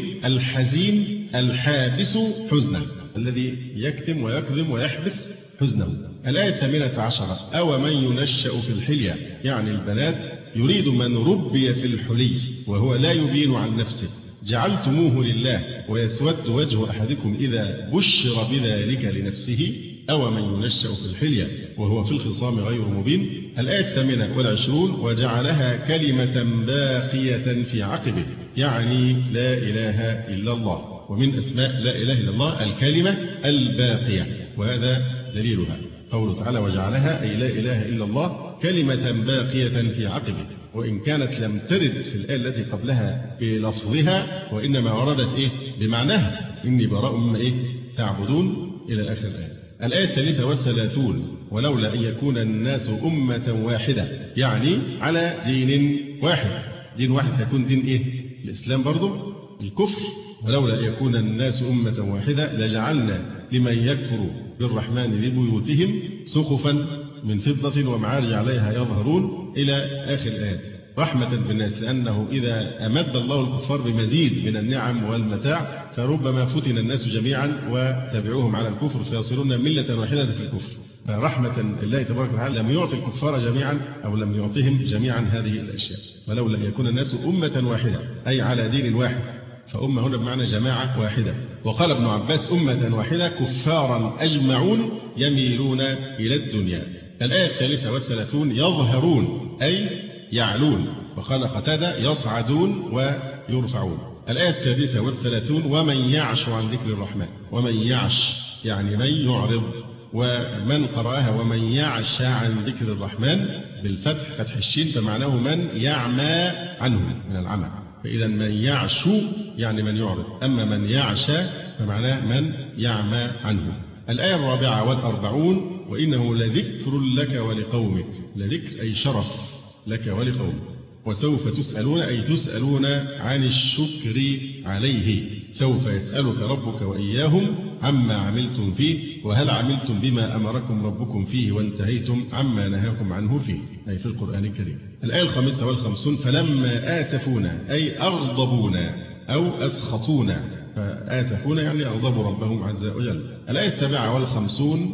B: الحزين الحابس حزنه، الذي يكتم ويكظم ويحبس حزنه. الآية الثامنة عشرة أو من ينشأ في الحلية، يعني البنات، يريد من ربي في الحلي وهو لا يبين عن نفسه. جعلتموه لله ويسود وجه أحدكم إذا بشر بذلك لنفسه، أو من ينشأ في الحلية وهو في الخصام غير مبين. الآية الثامنة والعشرون وجعلها كلمة باقية في عقبه، يعني لا إله إلا الله. ومن أسماء لا إله إلا الله الكلمة الباقية، وهذا دليلها. قوله تعالى وجعلها أي لا إله إلا الله كلمة باقية في عقبه، وإن كانت لم ترد في الآية التي قبلها بلفظها وإنما وردت إيه بمعناها إني براء مما إيه تعبدون إلى آخر الآية. الآية الثالثة والثلاثون ولولا أن يكون الناس أمة واحدة، يعني على دين واحد. دين واحد هيكون دين إيه؟ الإسلام برضه الكفر. ولولا أن يكون الناس أمة واحدة لجعلنا لمن يكفر بالرحمن لبيوتهم سقفا من فضة ومعارج عليها يظهرون إلى آخر الآية، رحمة بالناس، لأنه إذا أمد الله الكفار بمزيد من النعم والمتاع فربما فتن الناس جميعا وتبعوهم على الكفر فيصيرون ملة واحدة في الكفر. فرحمة الله تبارك وتعالى لم يعطي الكفار جميعا أو لم يعطهم جميعا هذه الأشياء. ولولا أن يكون الناس أمة واحدة أي على دين واحد، فأمة هنا بمعنى جماعة واحدة. وقال ابن عباس أمة واحدة كفارا أجمعون يميلون إلى الدنيا. الآية الثالثة والثلاثون يظهرون أي يعلون، وقال قتادة يصعدون ويرفعون. الآية السادسة والثلاثون ومن يعش عن ذكر الرحمن. ومن يعش يعني من يعرض، ومن قرأها ومن يعش عن ذكر الرحمن بالفتح فتح الشين فمعناه من يعمى عنه من العمى، فإذا من يعش يعني من يعرض، أما من يعش فمعناه من يعمى عنه. الآية الرابعة والأربعون وإنه لذكر لك ولقومك. لذكر أي شرف لك ولقومك. وسوف تسألون أي تسألون عن الشكر عليه. سوف يسألك ربك وإياهم عما عملتم فيه وهل عملتم بما أمركم ربكم فيه وانتهيتم عما نهاكم عنه فيه، أي في القرآن الكريم. الآية الخامسة والخمسون فلما آسفونا أي أغضبونا أو أسخطونا. فآسفونا يعني أغضبوا ربهم عز وجل. الآية السابعة والخمسون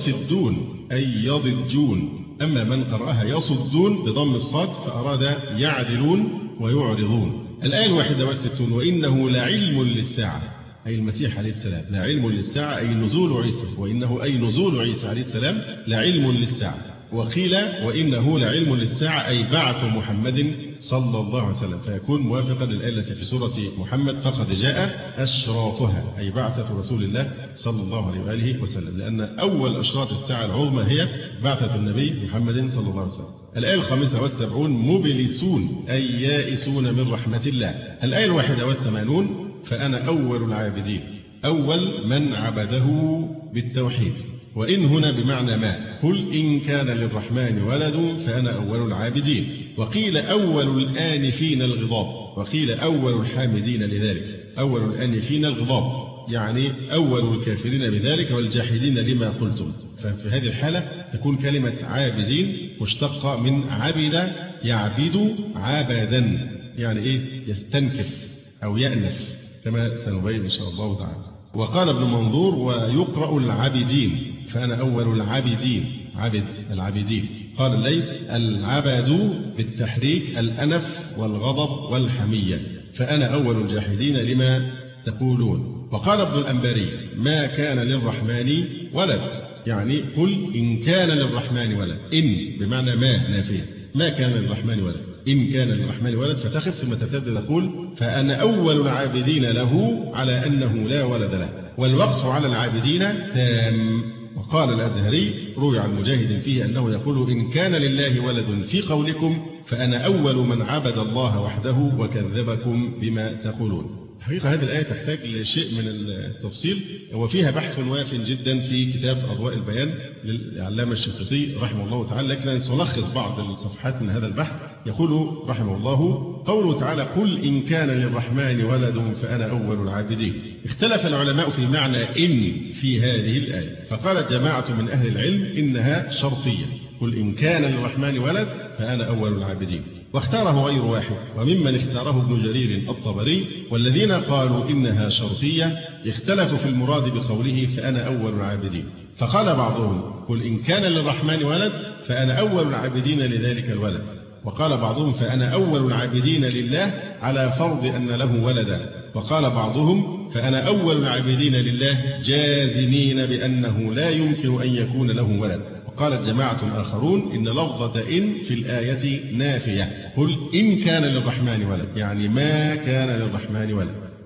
B: يصدون أي يضجون، أما من قرأها يصدون بضم الصاد فأراد يعدلون ويعرضون. الآية الواحدة والستون وإنه لعلم للساعة أي المسيح عليه السلام، لعلم للساعة أي نزول عيسى، وإنه أي نزول عيسى عليه السلام لعلم للساعة. وقيل وإنه لعلم للساعة أي بعث محمد صلى الله عليه وسلم، فيكون موافقا للآية التي في سورة محمد فقد جاء أشراطها أي بعثة رسول الله صلى الله عليه وآله وسلم، لأن أول أشراط الساعة العظمى هي بعثة النبي محمد صلى الله عليه وسلم. الآية الخامسة والسبعون مبلسون أي يائسون من رحمة الله. الآية الواحدة والثمانون فأنا أول العابدين، أول من عبده بالتوحيد، وإن هنا بمعنى ما. قل إن كان للرحمن ولد فأنا أول العابدين. وقيل أول الآنفين الغضاب، وقيل أول الحامدين لذلك. أول الآنفين الغضاب يعني أول الكافرين بذلك والجاحدين لما قلتم. ففي هذه الحالة تكون كلمة عابدين مشتقة من عبد يعبد عبدا، يعني إيه يستنكف أو يأنف كما سنبين إن شاء الله تعالى. وقال ابن منظور ويقرأ العابدين فأنا أول العابدين، عبد العابدين. قال الليث العبد بالتحريك الأنف والغضب والحمية، فأنا أول الجاحدين لما تقولون. وقال ابن الأنباري ما كان للرحمن ولد، يعني قل إن كان للرحمن ولد، إن بمعنى ما نافية، ما كان للرحمن ولد، إن كان للرحمن ولد فتخف ثم تبتدئ تقول فأنا أول العابدين له على أنه لا ولد له، والوقف على العابدين تام. وقال الأزهري روي عن مجاهد فيه أنه يقول إن كان لله ولد في قولكم فأنا أول من عبد الله وحده وكذبكم بما تقولون. حقيقة هذه الآية تحتاج لشيء من التفصيل، وفيها بحث واف جدا في كتاب أضواء البيان للعلامة الشنقيطي رحمه الله تعالى، لكن سنلخص بعض الصفحات من هذا البحث. يقول رحمه الله قوله تعالى قل إن كان للرحمن ولد فأنا أول العابدين. اختلف العلماء في معنى إن في هذه الآية، فقالت جماعة من أهل العلم إنها شرطية، قل إن كان للرحمن ولد فأنا أول العابدين، واختاره غير واحد، وممن اختاره ابن جرير الطبري. والذين قالوا إنها شرطية اختلفوا في المراد بقوله فأنا أول العابدين، فقال بعضهم قل إن كان للرحمن ولد فأنا أول العابدين لذلك الولد، وقال بعضهم فأنا أول العابدين لله على فرض أن له ولدا، وقال بعضهم فأنا أول العابدين لله جازمين بأنه لا يمكن أن يكون له ولد. قالت جماعة آخرون إن لفظة إن في الآية نافية، قل إن كان للرحمن ولد يعني ما كان للرحمن ولد.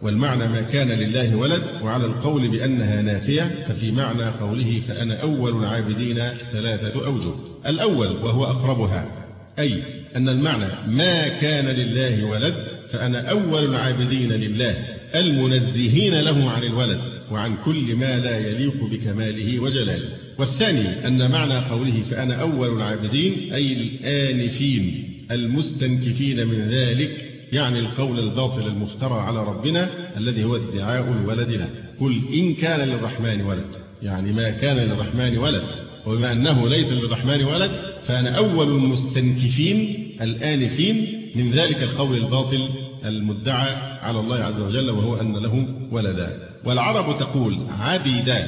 B: والمعنى ما كان لله ولد. وعلى القول بأنها نافية ففي معنى قوله فأنا أول العابدين ثلاثة أوجه. الأول وهو أقربها، أي أن المعنى ما كان لله ولد فأنا أول العابدين لله المنزهين له عن الولد وعن كل ما لا يليق بكماله وجلاله. والثاني أن معنى قوله فأنا أول العابدين أي الآنفين المستنكفين من ذلك، يعني القول الباطل المفترى على ربنا الذي هو ادعاء الولد له. قل إن كان للرحمن ولد، يعني ما كان للرحمن ولد، وبما أنه ليس للرحمن ولد فأنا أول المستنكفين الآنفين من ذلك القول الباطل المدعى على الله عز وجل وهو أن له ولدا. والعرب تقول عبد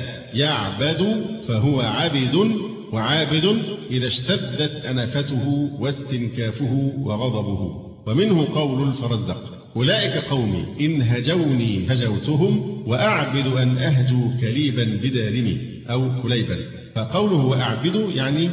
B: يعبد فهو عبد، وعابد إذا اشتدت أنفته واستنكافه وغضبه. ومنه قول الفرزدق أولئك قومي إن هجوني هجوتهم وأعبد أن أهجو كليبا بدارمي أو كليبا. فقوله وأعبد يعني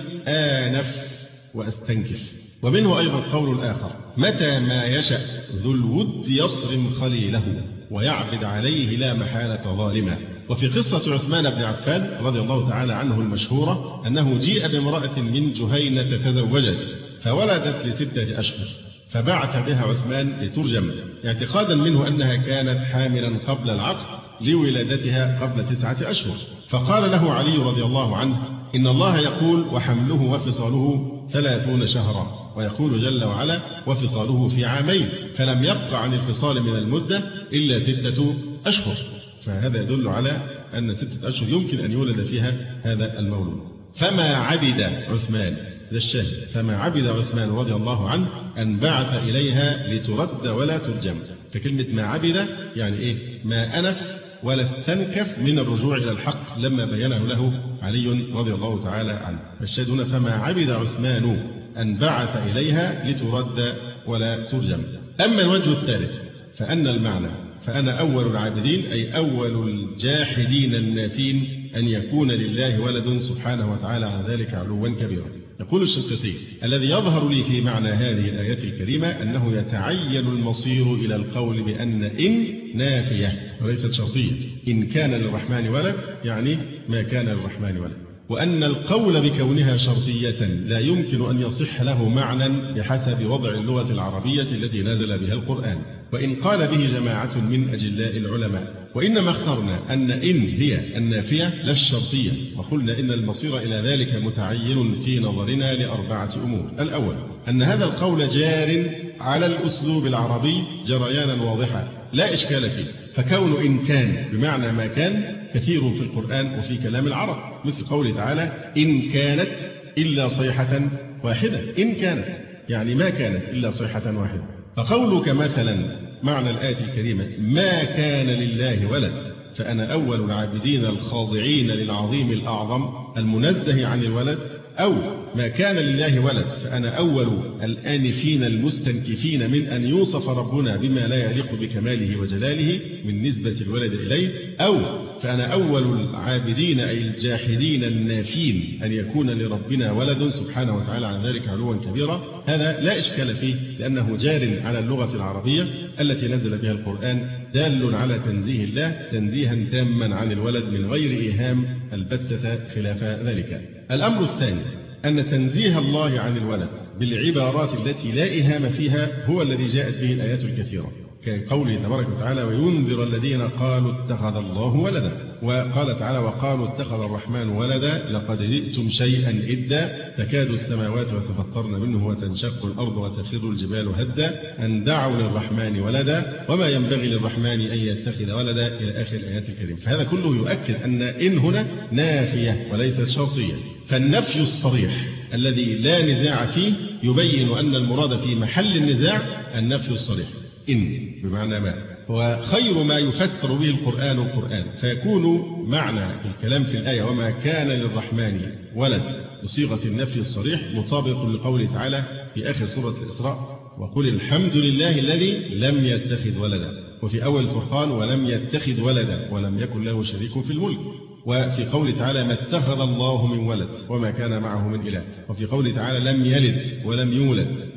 B: آنف وأستنكف. ومنه أيضا قول الآخر متى ما يشأ ذو الود يصرم خليله ويعبد عليه لا محالة ظالما. وفي قصة عثمان بن عفان رضي الله تعالى عنه المشهورة أنه جيء بامرأة من جهينة تزوجت فولدت لستة أشهر، فبعث بها عثمان لترجم اعتقادا منه أنها كانت حاملا قبل العقد لولادتها قبل تسعة أشهر. فقال له علي رضي الله عنه إن الله يقول وحمله وفصاله ثلاثون شهرا، ويقول جل وعلا وفصاله في عامين، فلم يبق عن الفصال من المدة إلا ستة أشهر. فهذا يدل على أن ستة أشهر يمكن أن يولد فيها هذا المولود. فما عبد عثمان، ذا الشاهد، فما عبد عثمان رضي الله عنه أن بعث إليها لترد ولا ترجم. فكلمة ما عبد يعني إيه؟ ما أنف ولا استنكف من الرجوع إلى الحق لما بينه له علي رضي الله تعالى عنه. فالشاهد هنا فما عبد عثمان أن بعث إليها لترد ولا ترجم. أما الوجه الثالث فأن المعنى فأنا أول العابدين أي أول الجاحدين النافين أن يكون لله ولد سبحانه وتعالى عن ذلك علوا كبيرا. يقول الشنقيطي الذي يظهر لي في معنى هذه الآيات الكريمة أنه يتعين المصير إلى القول بأن إن نافية وليست شرطية. إن كان للرحمن ولد يعني ما كان للرحمن ولد، وأن القول بكونها شرطية لا يمكن أن يصح له معنى بحسب وضع اللغة العربية التي نزل بها القرآن، وإن قال به جماعة من أجلاء العلماء. وإنما اخترنا أن إن هي النافية لا الشرطية، وقلنا إن المصير إلى ذلك متعين في نظرنا لأربعة أمور. الأول أن هذا القول جار على الأسلوب العربي جريانا واضحا لا إشكال فيه، فكون إن كان بمعنى ما كان كثير في القرآن وفي كلام العرب، مثل قوله تعالى إن كانت إلا صيحة واحدة. إن كانت يعني ما كانت إلا صيحة واحدة. فقولك مثلا معنى الآية الكريمة ما كان لله ولد فأنا أول العابدين الخاضعين للعظيم الأعظم المنزه عن الولد، أو ما كان لله ولد فأنا أول الآنفين المستنكفين من أن يوصف ربنا بما لا يليق بكماله وجلاله من نسبة الولد إليه، أو فأنا أول العابدين أي الجاحدين النافين أن يكون لربنا ولد سبحانه وتعالى عن ذلك علوا كبيرا. هذا لا إشكال فيه لأنه جار على اللغة العربية التي نزل بها القرآن، دال على تنزيه الله تنزيها تاما عن الولد من غير إيهام البتة خلاف ذلك. الأمر الثاني أن تنزيه الله عن الولد بالعبارات التي لا إيهام فيها هو الذي جاءت به الآيات الكثيرة، كقوله تبارك وتعالى وينذر الذين قالوا اتخذ الله ولدا، وقال تعالى وقالوا اتخذ الرحمن ولدا لقد جئتم شيئا إدا تكاد السماوات يتفطرن منه وتنشق الأرض وتخر الجبال هدا أن دعوا للرحمن ولدا وما ينبغي للرحمن أن يتخذ ولدا إلى آخر الآيات الكريمة. فهذا كله يؤكد أن إن هنا نافية وليست شرطية. فالنفي الصريح الذي لا نزاع فيه يبين أن المراد في محل النزاع النفي الصريح إن بمعنى ما، وخير ما يفسر به القرآن القرآن، فيكون معنى الكلام في الآية وما كان للرحمن ولد بصيغة النفي الصريح مطابق لقوله تعالى في آخر سورة الإسراء وقل الحمد لله الذي لم يتخذ ولدا، وفي أول الفرقان ولم يتخذ ولدا ولم يكن له شريك في الملك، وفي قوله تعالى ما اتخذ الله من ولد وما كان معه من إله، وفي قوله تعالى لم يلد ولم يولد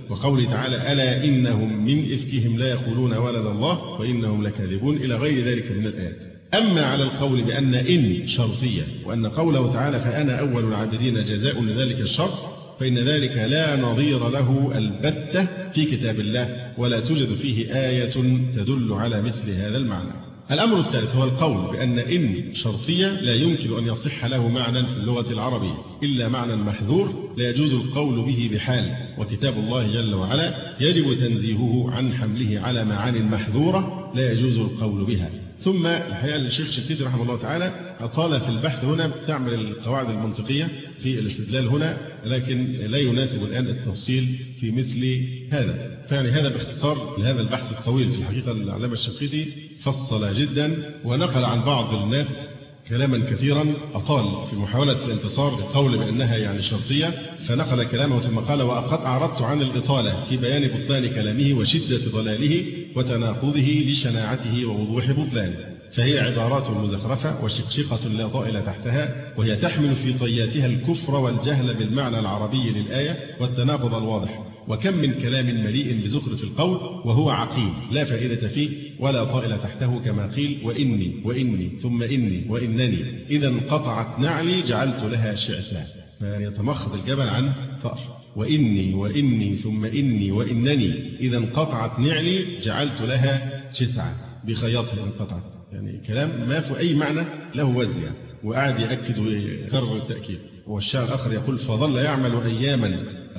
B: وقوله تعالى ألا إنهم من إفكهم لا يقولون ولد الله وإنهم لكاذبون إلى غير ذلك من الآيات. أما على القول بأن إن شرطية وأن قوله تعالى فأنا أول العابدين جزاء لذلك الشرط فإن ذلك لا نظير له البتة في كتاب الله ولا توجد فيه آية تدل على مثل هذا المعنى. الأمر الثالث هو القول بأن إن شرطية لا يمكن أن يصح له معنى في اللغة العربية إلا معنى محذور لا يجوز القول به بحال، وكتاب الله جل وعلا يجب تنزيهه عن حمله على معاني محذورة لا يجوز القول بها. ثم الحقيقة الشيخ شنقيطي رحمه الله تعالى أطال في البحث هنا بتعمل القواعد المنطقية في الاستدلال هنا، لكن لا يناسب الآن التفصيل في مثل هذا. فيعني هذا باختصار لهذا البحث الطويل. في الحقيقة العلامة الشنقيطي فصل جدا ونقل عن بعض الناس كلاما كثيرا أطال في محاولة الانتصار للقول بأنها يعني شرطية، فنقل كلامه ثم قال وقد أعرضت عن الإطالة في بيان بطلان كلامه وشدة ضلاله وتناقضه لشناعته ووضوح بطلانه، فهي عبارات مزخرفة وشقشقة لا طائل تحتها، وهي تحمل في طياتها الكفر والجهل بالمعنى العربي للآية والتناقض الواضح. وكم من كلام مليء بزخرف القول وهو عقيم لا فائدة فيه ولا طائل تحته، كما قيل وإني وإني ثم إني وإنني إذا انقطعت نعلي جعلت لها شعثا، فيتمخض الجبل عن ثأر. وإني وإني ثم إني وإنني إذا انقطعت نعلي جعلت لها شسعا بخياطها انقطعت، يعني كلام ما في أي معنى له وزن يعني. وقعد يأكد ويكرر التأكيد. والشاعر الآخر يقول فظل يعمل أياما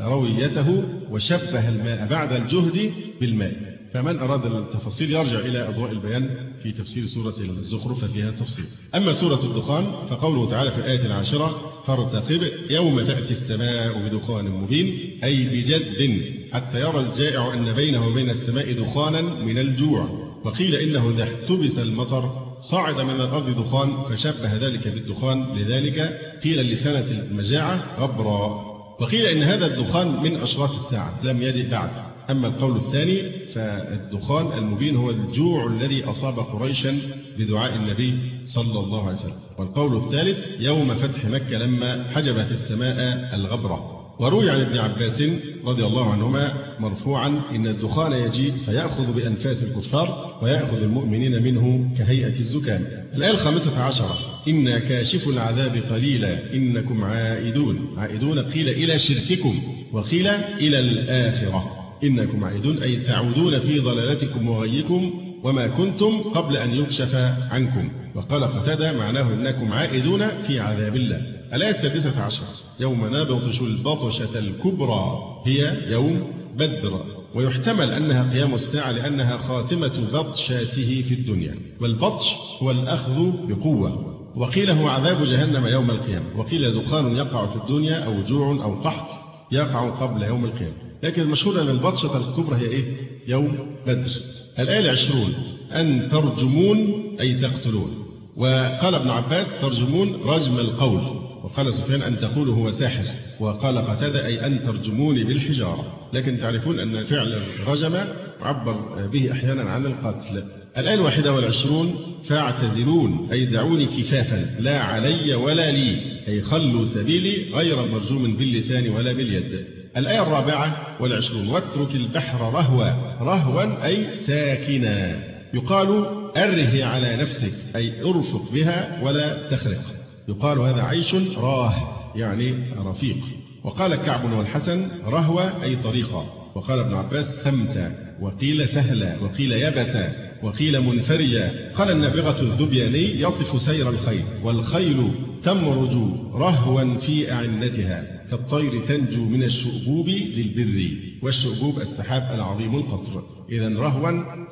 B: رويته وشبه الماء بعد الجهد بالماء. فمن أراد التفاصيل يرجع إلى أضواء البيان في تفسير سورة الزخرف ففيها تفصيل. أما سورة الدخان فقوله تعالى في الآية العاشرة فارتقب يوم تأتي السماء بدخان مبين أي بجذب حتى يرى الجائع أن بينه وبين السماء دخانا من الجوع. وقيل إنه إذا احتبس المطر صعد من الأرض دخان فشبه ذلك بالدخان، لذلك قيل لسنة المجاعة غبرا. وقيل إن هذا الدخان من أشراط الساعة لم يجئ بعد. أما القول الثاني فالدخان المبين هو الجوع الذي أصاب قريشا بدعاء النبي صلى الله عليه وسلم. والقول الثالث يوم فتح مكة لما حجبت السماء الغبرة. وروي عن ابن عباس رضي الله عنهما مرفوعا إن الدخان يجيء فيأخذ بأنفاس الكفار ويأخذ المؤمنين منه كهيئة الزكام. الآية الخامسة عشرة إنا كاشف العذاب قليلا إنكم عائدون. عائدون قيل إلى شرككم وقيل إلى الآخرة. إنكم عائدون أي تعودون في ضلالتكم وغيكم وما كنتم قبل أن يكشف عنكم. وقال قتادة معناه إنكم عائدون في عذاب الله. الآية السادسة عشرة يوم نبطش البطشة الكبرى هي يوم بدر. ويحتمل أنها قيام الساعة لأنها خاتمة بطشاته في الدنيا، والبطش هو الأخذ بقوة. وقيل هو عذاب جهنم يوم القيامة. وقيل دخان يقع في الدنيا أو جوع أو قحط يقع قبل يوم القيامة. لكن المشهور أن البطشة الكبرى هي إيه؟ يوم بدر. الآية العشرون أن ترجمون أي تقتلون. وقال ابن عباس ترجمون رجم القول. وقال سفيان أن تقولوا هو ساحر. وقال قتادة أي أن ترجموني بالحجارة. لكن تعرفون أن فعل رجم عبر به أحيانا عن القتل. الآية الواحدة والعشرون فاعتزلون أي دعوني كفافا لا علي ولا لي أي خلوا سبيلي غير مرجوم باللسان ولا باليد. الآية الرابعة والعشرون واترك البحر رهوا. رهوا أي ساكنا. يقال أره على نفسك أي ارفق بها ولا تخرق. يقال هذا عيش راه يعني رفيق. وقال كعب والحسن رهوة أي طريقة. وقال ابن عباس سمتا. وقيل سهلا وقيل يبسا وقيل منفرجا. قال النابغة الذبياني يصف سير الخيل والخيل تمرج رهوا في أعنتها كالطير تنجو من الشؤبوب للبر. والشؤبوب السحاب العظيم القطر. إذن رهوا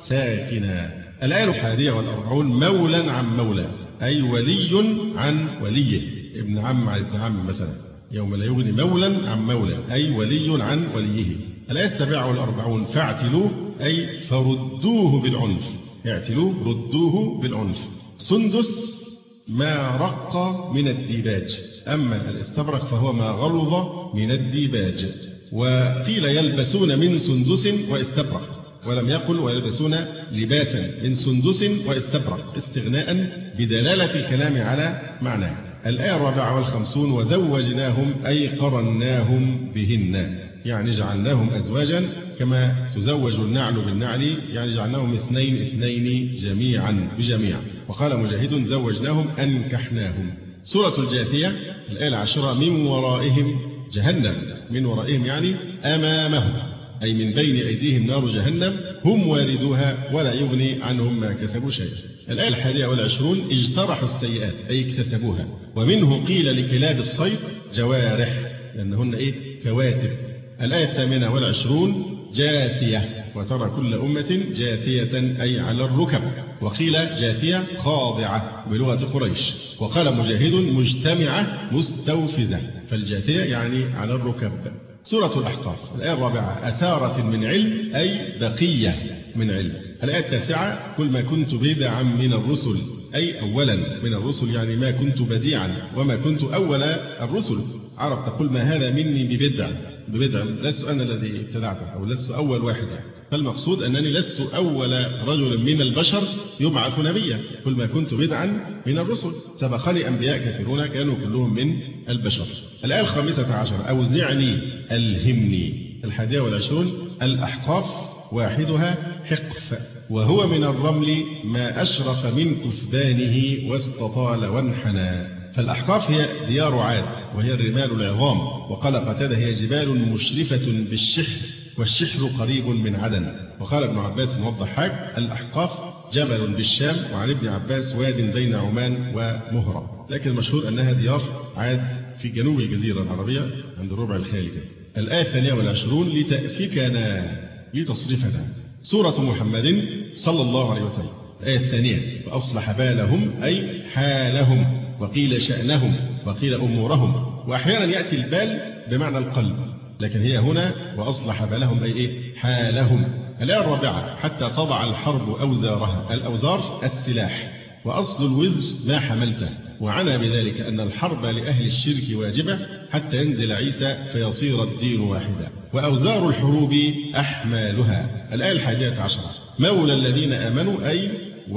B: ساكنا. الآية الحادية والأربعون مولا عن مولى أي ولي عن وليه. ابن عم عن ابن عم مثلا يوم لا يغني مولا عن مولى أي ولي عن وليه. الآية السابعة والأربعون فاعتلوه أي فردوه بالعنف. اعتلوه ردوه بالعنف. سندس ما رق من الديباج. أما الاستبرق فهو ما غلظ من الديباج. وقيل يلبسون من سندس واستبرق ولم يقل ويلبسون لباسا من سندس واستبرق استغناء بدلالة الكلام على معناه. الآية الرابعة والخمسون وزوجناهم أي قرناهم بهن. يعني جعلناهم أزواجا كما تزوج النعل بالنعل، يعني جعلناهم اثنين اثنين جميعا بجميع. وقال مجاهد زوجناهم أنكحناهم. سورة الجاثية الآية العاشرة من ورائهم جهنم، من ورائهم يعني أمامهم، أي من بين أيديهم نار جهنم هم واردوها ولا يغني عنهم ما كسبوا شيئا. الآية الحادية والعشرون اجترحوا السيئات أي اكتسبوها. ومنه قيل لكلاب الصيد جوارح لأنهن إيه كواتب. الآية الثامنة والعشرون جاثية وترى كل أمة جاثية أي على الركب. وقيل جاثية خاضعة بلغة قريش. وقال مجاهد مجتمعة مستوفزة، فالجاثية يعني على الركب. سورة الأحقاف الآية الرابعة أثارة من علم أي بقية من علم. الآية التاسعة قل ما كنت بدعا من الرسل أي أولا من الرسل، يعني ما كنت بديعا وما كنت أول الرسل. عرب تقول ما هذا مني ببدع، ببدع لست أنا الذي ابتدعته أو لست أول واحد، فالمقصود أنني لست أول رجل من البشر يبعث نبيا. قل ما كنت بدعا من الرسل سبقني أنبياء كثيرون كانوا كلهم من البشر. الآية الخامسة عشر أوزعني ألهمني. الحادية والعشرون الأحقاف واحدها حقف وهو من الرمل ما أشرف من كثبانه واستطال وانحنى. فالأحقاف هي ديار عاد وهي الرمال العظام. وقال قتادة هي جبال مشرفة بالشحر والشحر قريب من عدن. وقال ابن عباس والضحاك الأحقاف جبل بالشام، وعن ابن عباس واد بين عمان ومهرة، لكن المشهور أنها ديار عاد في جنوب الجزيرة العربية عند الربع الخالي. الآية الثانية والعشرون لتأفكنا لتصرفنا. سورة محمد صلى الله عليه وسلم الآية الثانية وأصلح بالهم أي حالهم، وقيل شأنهم وقيل أمورهم. وأحيانا يأتي البال بمعنى القلب، لكن هي هنا وأصلح بالهم أي إيه حالهم. الآية الرابعة حتى تضع الحرب أوزارها. الأوزار السلاح، وأصل الوزر ما حملته. وعنى بذلك أن الحرب لأهل الشرك واجبة حتى ينزل عيسى فيصير الدين واحدا. وأوزار الحروب أحمالها. الآية الحادية عشرة مولى الذين آمنوا أي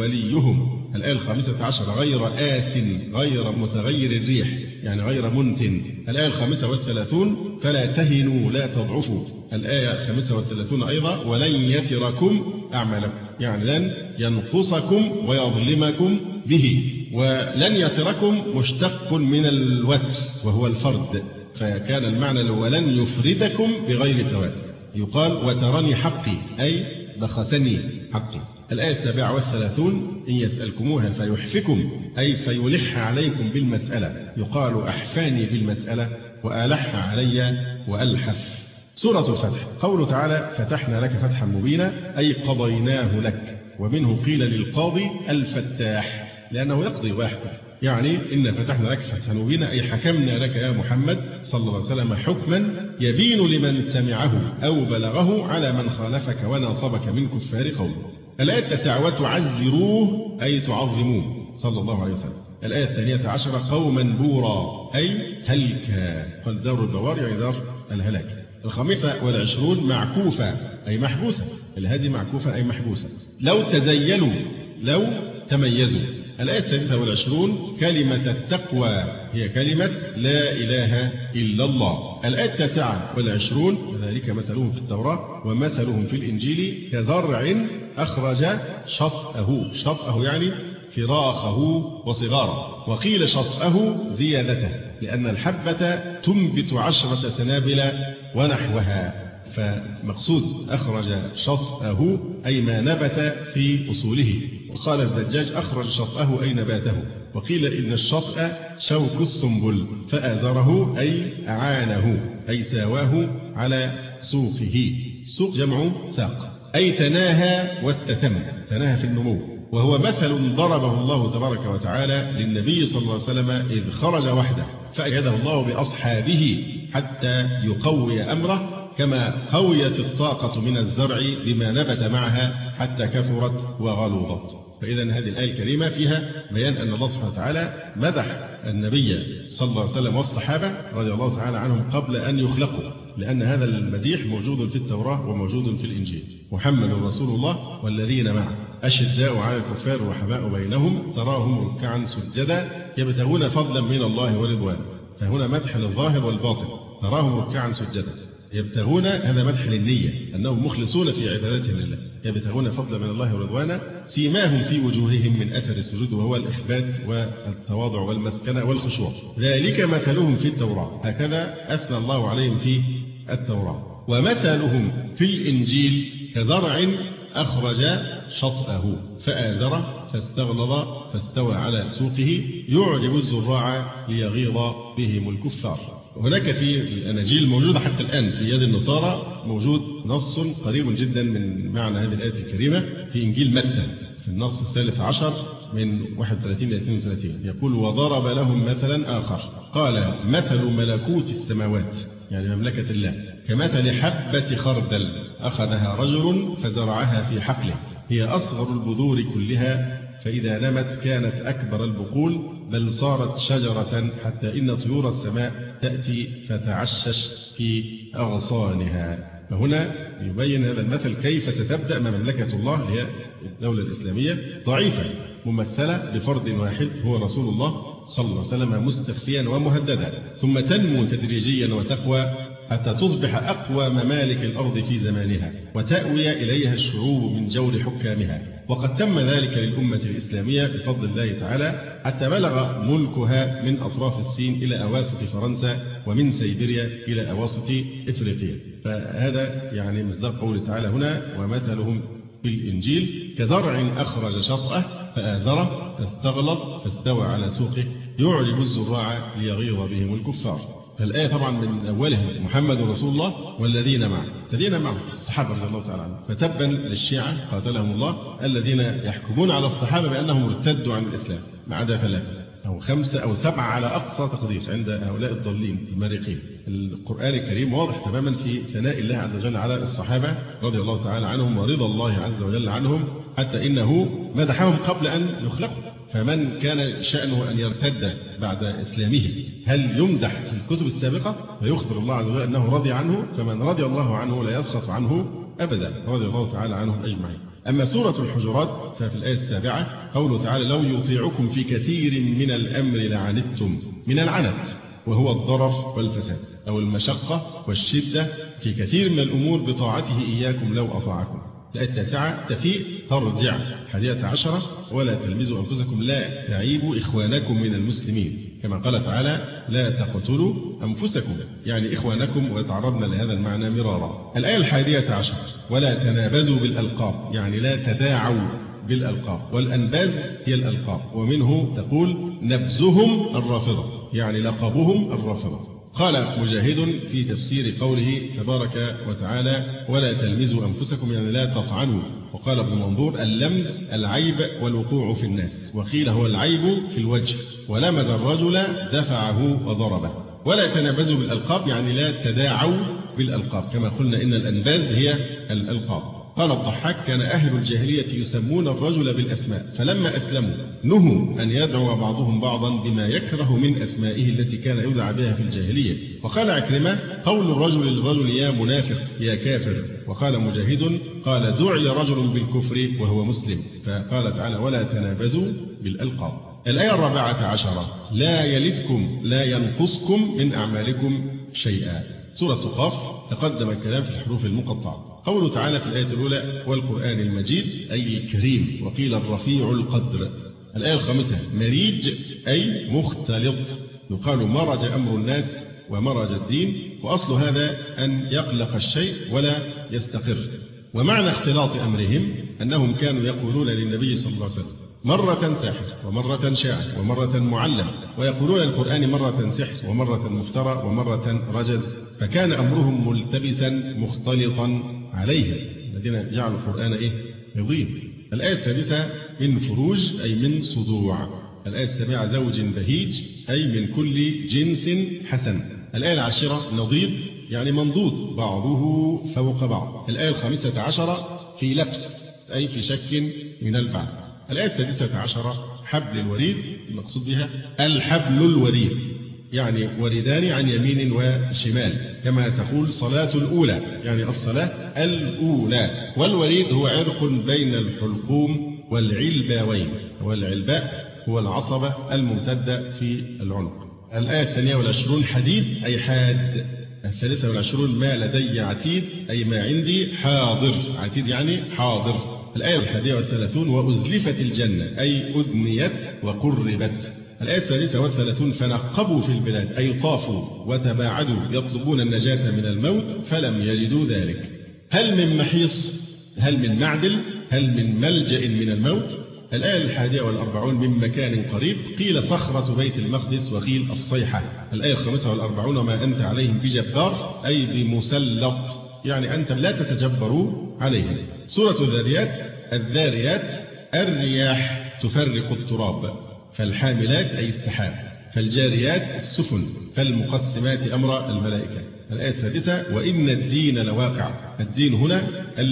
B: وليهم. الآية الخامسة عشر غير آس غير متغير الريح يعني غير منتن. الآية الخامسة والثلاثون فلا تهنوا لا تضعفوا. الآية الخامسة والثلاثون أيضا ولن يتركم أعمالكم يعني لن ينقصكم ويظلمكم به. ولن يتركم مشتق من الوتر وهو الفرد، فكان المعنى ولن يفردكم بغير ثواب. يقال وترني حقي أي بخسني حقي. الآية السابعة والثلاثون إن يسألكموها فيحفكم أي فيلح عليكم بالمسألة. يقال أحفاني بالمسألة وألح علي وألحف. سورة الفتح قوله تعالى فتحنا لك فتحا مبينا أي قضيناه لك. ومنه قيل للقاضي الفتاح لأنه يقضي ويحكم، يعني إن فتحنا لك فتحا مبينا أي حكمنا لك يا محمد صلى الله عليه وسلم حكما يبين لمن سمعه أو بلغه على من خالفك وناصبك من كفار قومه. الآية التاسعة وتعزروه أي تعظموه صلى الله عليه وسلم. الآية الثانية عشرة قوما بورا أي هلكا، قال دار البوار يعني دار الهلاك. الخامسة والعشرون معكوفة أي محبوسة، الهادي معكوفة أي محبوسة. لو تزيلوا لو تميزوا. الآية الثالثة والعشرون كلمة التقوى هي كلمة لا إله إلا الله. الآية التاسعة والعشرون وذلك مثلهم في التوراة ومثلهم في الإنجيل كزرع أخرج شطأه. شطأه يعني فراخه وصغاره. وقيل شطأه زيادته لأن الحبة تنبت عشرة سنابل ونحوها، فمقصود أخرج شطأه أي ما نبت في أصوله. وقال الزجاج أخرج شطأه أي نباته. وقيل إن الشطأ شوك السنبل فآذره أي أعانه أي ساواه على سوقه. السوق جمع ساق أي تناهى واستتم، تناهى في النمو. وهو مثل ضربه الله تبارك وتعالى للنبي صلى الله عليه وسلم إذ خرج وحده فأيده الله بأصحابه حتى يقوي أمره كما قويت الطاقة من الزرع بما نبت معها حتى كثرت وغلظت. فإذا هذه الآية الكريمة فيها بيان أن الله سبحانه وتعالى مدح النبي صلى الله عليه وسلم والصحابة رضي الله تعالى عنهم قبل أن يخلقوا، لأن هذا المديح موجود في التوراة وموجود في الإنجيل. محمد رسول الله والذين معه أشداء على الكفار رحماء بينهم تراهم ركعا سجدا يبتغون فضلا من الله ورضوانه. فهنا مدح للظاهر والباطن. تراهم ركعا سجدا يبتغون، هذا مدح للنية أنهم مخلصون في عبادتهم لله، يبتغون فضلا من الله ورضوانا سيماهم في وجوههم من أثر السجود، وهو الإخبات والتواضع والمسكنة والخشوع، ذلك مثلهم في التوراة، هكذا أثنى الله عليهم في التوراة. ومثلهم في الإنجيل كزرع أخرج شطأه فآزره فاستغلظ فاستوى على سوقه يعجب الزراع ليغيظ بهم الكفار. هناك في الأناجيل الموجودة حتى الآن في يد النصارى موجود نص قريب جدا من معنى هذه الآية الكريمة في إنجيل متى في النص الثالث عشر من واحد وثلاثين إلى اثنين وثلاثين، يقول: وضرب لهم مثلا آخر قال مثل ملكوت السماوات، يعني مملكة الله، كمثل حبة خردل أخذها رجل فزرعها في حقله، هي أصغر البذور كلها، فإذا نمت كانت أكبر البقول، بل صارت شجرة حتى إن طيور السماء تأتي فتعشش في أغصانها. فهنا يبين هذا المثل كيف ستبدأ مملكة الله، هي الدولة الإسلامية، ضعيفة ممثلة بفرد واحد هو رسول الله صلى الله عليه وسلم، مستخفيا ومهددا، ثم تنمو تدريجيا وتقوى حتى تصبح أقوى ممالك الأرض في زمانها، وتأوي إليها الشعوب من جور حكامها. وقد تم ذلك للأمة الإسلامية بفضل الله تعالى، حتى بلغ ملكها من أطراف الصين إلى أواسط فرنسا، ومن سيبيريا إلى أواسط إفريقيا. فهذا يعني مصداق قوله تعالى هنا: ومثلهم في الإنجيل كزرع أخرج شطأه فآزره فاستغلظ فاستوى على سوقه يعجب الزراع ليغيظ بهم الكفار. فالآية طبعا من أولها محمد رسول الله والذين معه، الذين معه الصحابة رضي الله تعالى عنهم، فتبا للشيعة قاتلهم الله الذين يحكمون على الصحابة بأنهم ارتدوا عن الإسلام، ما عدا ثلاثة أو خمسة أو سبعة على أقصى تقدير عند هؤلاء الضالين المارقين. القرآن الكريم واضح تماما في ثناء الله عز وجل على الصحابة رضي الله تعالى عنهم ورضا الله عز وجل عنهم، حتى إنه مدحهم قبل أن يخلقوا. فمن كان شأنه أن يرتد بعد إسلامه هل يمدح في الكتب السابقة؟ فيخبر الله عز وجل أنه رضي عنه، فمن رضي الله عنه لا يسخط عنه أبدا، رضي الله تعالى عنهم أجمعين. أما سورة الحجرات ففي الآية السابعة قوله تعالى: لو يطيعكم في كثير من الأمر لعنتم، من العنت وهو الضرر والفساد أو المشقة والشدة في كثير من الأمور بطاعته إياكم لو أطاعكم. الآية التاسعة تفيء ترجع حادية عشرة: ولا تلمزوا أنفسكم لا تعيبوا إخوانكم من المسلمين، كما قال تعالى: لا تقتلوا أنفسكم، يعني إخوانكم، وتعرضنا لهذا المعنى مرارا. الآية الحادية عشر: ولا تنابزوا بالألقاب، يعني لا تداعوا بالألقاب، والأنباز هي الألقاب، ومنه تقول نبزهم الرافضة، يعني لقبهم الرافضة. قال مجاهد في تفسير قوله تبارك وتعالى: ولا تلمزوا أنفسكم، يعني لا تطعنوا. وقال ابن منظور: اللمز العيب والوقوع في الناس، وقيل هو العيب في الوجه، ولمز الرجل دفعه وضربه. ولا تنابزوا بالألقاب، يعني لا تداعوا بالألقاب، كما قلنا إن الأنباز هي الألقاب. قال الضحاك: كان أهل الجاهلية يسمون الرجل بالأسماء، فلما أسلموا نهوا أن يدعو بعضهم بعضا بما يكره من أسمائه التي كان يدعى بها في الجاهلية. وقال عكرمة: قول الرجل للرجل يا منافق يا كافر. وقال مجاهد: قال دعي رجل بالكفر وهو مسلم. فقال تعالى: ولا تنابزوا بالألقاب. الآية الرابعة عشرة: لا يلدكم لا ينقصكم من أعمالكم شيئا. سورة قاف تقدم الكلام في الحروف المقطعة. قوله تعالى في الآية الأولى: والقرآن المجيد، أي كريم، وقيل الرفيع القدر. الآية الخامسة: مريج، أي مختلط، يقال مرج أمر الناس ومرج الدين، وأصل هذا أن يقلق الشيء ولا يستقر. ومعنى اختلاط أمرهم أنهم كانوا يقولون للنبي صلى الله عليه وسلم مرة ساحر ومرة شاعر ومرة معلم، ويقولون القرآن مرة سحر ومرة مفترى ومرة رجز، فكان أمرهم ملتبسا مختلطا عليهم، الذين جعلوا القرآن إيه؟ يضيء. الآية السادسة: من فروج، أي من صدوع. الآية السابعة: زوج بهيج، أي من كل جنس حسن. الآية العاشرة: نضيد، يعني منضود بعضه فوق بعض. الآية الخامسة عشرة: في لبس، أي في شك من البعض. الآية السادسة عشرة: حبل الوريد، المقصود بها الحبل الوريد، يعني وردان عن يمين وشمال، كما تقول صلاة الأولى، يعني الصلاة الأولى. والوريد هو عرق بين الحلقوم والعلباوين، والعلباء هو العصبة الممتدة في العنق. الآية الثانية والعشرون: حديد، أي حاد، الثالثة والعشرون ما لدي عتيد أي ما عندي حاضر، عتيد يعني حاضر. الآية الحادية والثلاثون وأزلفت الجنة أي أدنيت وقربت. الآية الثالثة والثلاثون فنقبوا في البلاد أي طافوا وتباعدوا يطلبون النجاة من الموت فلم يجدوا ذلك. هل من محيص؟ هل من معدل؟ هل من ملجأ من الموت؟ الآية الحادية والأربعون من مكان قريب قيل صخرة بيت المقدس وقيل الصيحة. الآية الخامسة والأربعون وما أنت عليهم بجبار أي بمسلط، يعني أنت لا تتجبر عليهم. سورة الذاريات الذاريات الرياح تفرق التراب، فالحاملات أي السحاب، فالجاريات السفن، فالمقسمات أمر الملائكة. الآية السادسة وإن الدين لواقع، الدين هنا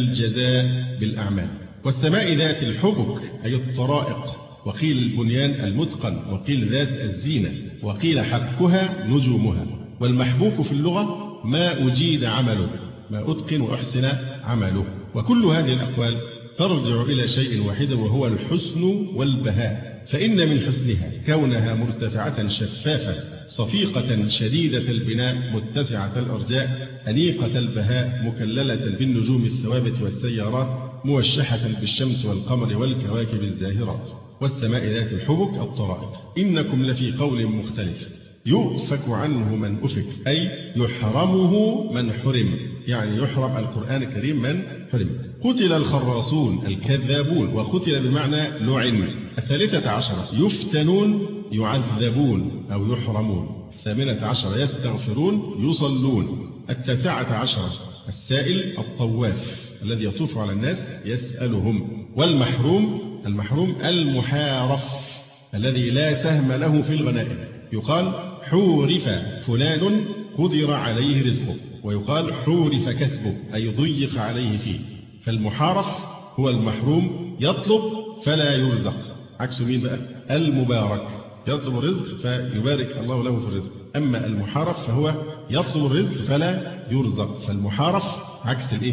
B: الجزاء بالأعمال. والسماء ذات الحبك أي الطرائق، وقيل البنيان المتقن، وقيل ذات الزينة، وقيل حبكها نجومها. والمحبوك في اللغة ما أجيد عمله، ما أتقن وأحسن عمله. وكل هذه الأقوال ترجع إلى شيء واحد وهو الحسن والبهاء، فإن من حسنها كونها مرتفعة شفافة صفيقة شديدة البناء متسعة الأرجاء أنيقة البهاء مكللة بالنجوم الثوابت والسيارات موشحة بالشمس والقمر والكواكب الزاهرات. والسماء ذات الحبك الطرائق. إنكم لفي قول مختلف يؤفك عنه من أفك أي يحرمه من حرم، يعني يحرم القرآن الكريم من حرم. قتل الخراصون الكذابون، وقتل بمعنى لعن. الثالثة عشرة يفتنون يعذبون أو يحرمون. الثامنة عشرة يستغفرون يصلون. التاسعة عشرة السائل الطواف الذي يطوف على الناس يسألهم. والمحروم المحروم المحارف الذي لا سهم له في الغنائم، يقال حورف فلان قدر عليه رزقه، ويقال حورف كسبه أي ضيق عليه فيه. فالمحارف هو المحروم يطلب فلا يرزق، عكس مين بقى؟ المبارك يطلب الرزق فيبارك الله له في الرزق. أما المحارف فهو يطلب الرزق فلا يرزق، فالمحارف عكس الإيه؟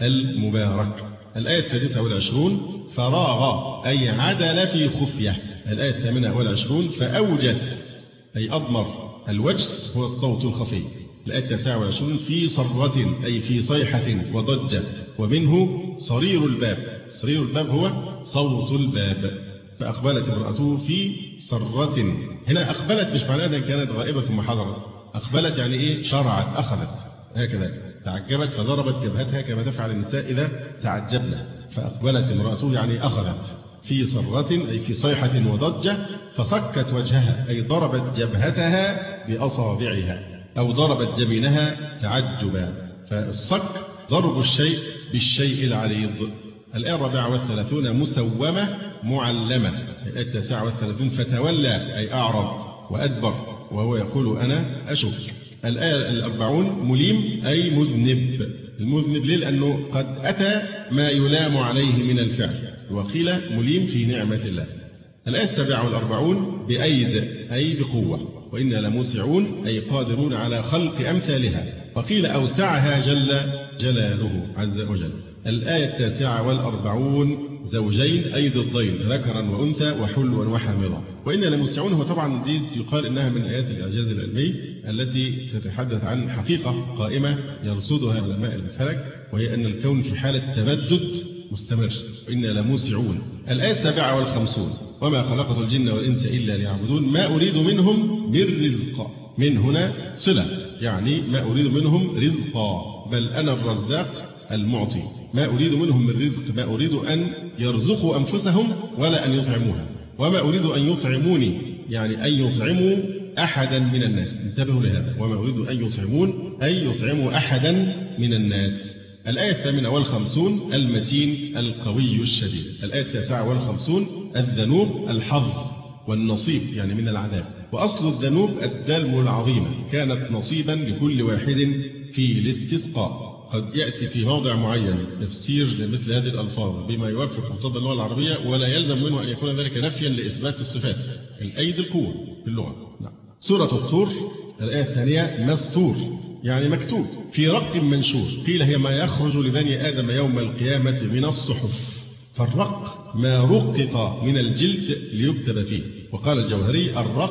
B: المبارك. الآية السادسة والعشرون فراغ أي عدل في خفية. الآية الثامنة والعشرون فأوجس أي أضمر. الوجس هو الصوت الخفي. الآية التاسعة والعشرون في صرة أي في صيحة وضجة، ومنه صرير الباب. صرير الباب هو صوت الباب. فأقبلت امرأته في صرة. هنا أقبلت مش معناها أنها كانت غائبة ثم حضرت، أقبلت يعني إيه؟ شرعت، أخذت هكذا، تعجبت فضربت جبهتها كما تفعل النساء إذا تعجبن. فأقبلت امرأته يعني أخذت في صرة أي في صيحة وضجة، فصكت وجهها أي ضربت جبهتها بأصابعها أو ضربت جبينها تعجبا. فالصك ضرب الشيء بالشيء العريض. الآية الرابعة والثلاثون مسومة معلمة. الآية التاسعة والثلاثون فتولى أي أعرض وأدبر وهو يقول أنا أشك. الآية الأربعون مليم أي مذنب. المذنب ليه؟ لأنه قد أتى ما يلام عليه من الفعل، وقيل مليم في نعمة الله. الآية السابعة والأربعون بأيد أي بقوة، وإنا لموسعون أي قادرون على خلق أمثالها، وقيل أوسعها جل جلاله عز وجل. الآية التاسعة والأربعون زوجين أي ضدين ذكرا وأنثى وحلوا وحامضا. وإنا لموسعون هو طبعا دي يقال إنها من آيات الإعجاز العلمي التي تتحدث عن حقيقة قائمة يرصدها علماء الفلك، وهي أن الكون في حالة تبدد مستمر. وإنا لموسعون. الآية السابعة والخمسون وما خلقت الجن والإنس إلا ليعبدون ما أريد منهم من رزق. من هنا صلة، يعني ما أريد منهم رزقا، بل أنا الرزاق المعطي. ما أريد منهم من رزق، ما أريد أن يرزقوا أنفسهم ولا أن يطعموها، وما أريد أن يطعموني يعني أن يطعموا أحدا من الناس. انتبهوا لهذا، وما أريد أن يطعمون أي يطعموا أحدا من الناس. الآية الثامنة والخمسون المتين القوي الشديد. الآية التاسعة والخمسون الذنوب الحظ والنصيب يعني من العذاب. وأصل الذنوب الدلو العظيمة كانت نصيبا لكل واحد في الاستسقاء. قد يأتي في موضع معين تفسير لمثل هذه الألفاظ بما يوافق مقتضى اللغة العربية، ولا يلزم منه أن يكون ذلك نفيا لإثبات الصفات. الأيد القوة في اللغة. نعم. سورة الطور الآية الثانية مسطور يعني مكتوب في رق منشور. قيل هي ما يخرج لبني آدم يوم القيامة من الصحف. فالرق ما رقق من الجلد ليكتب فيه. وقال الجوهري الرق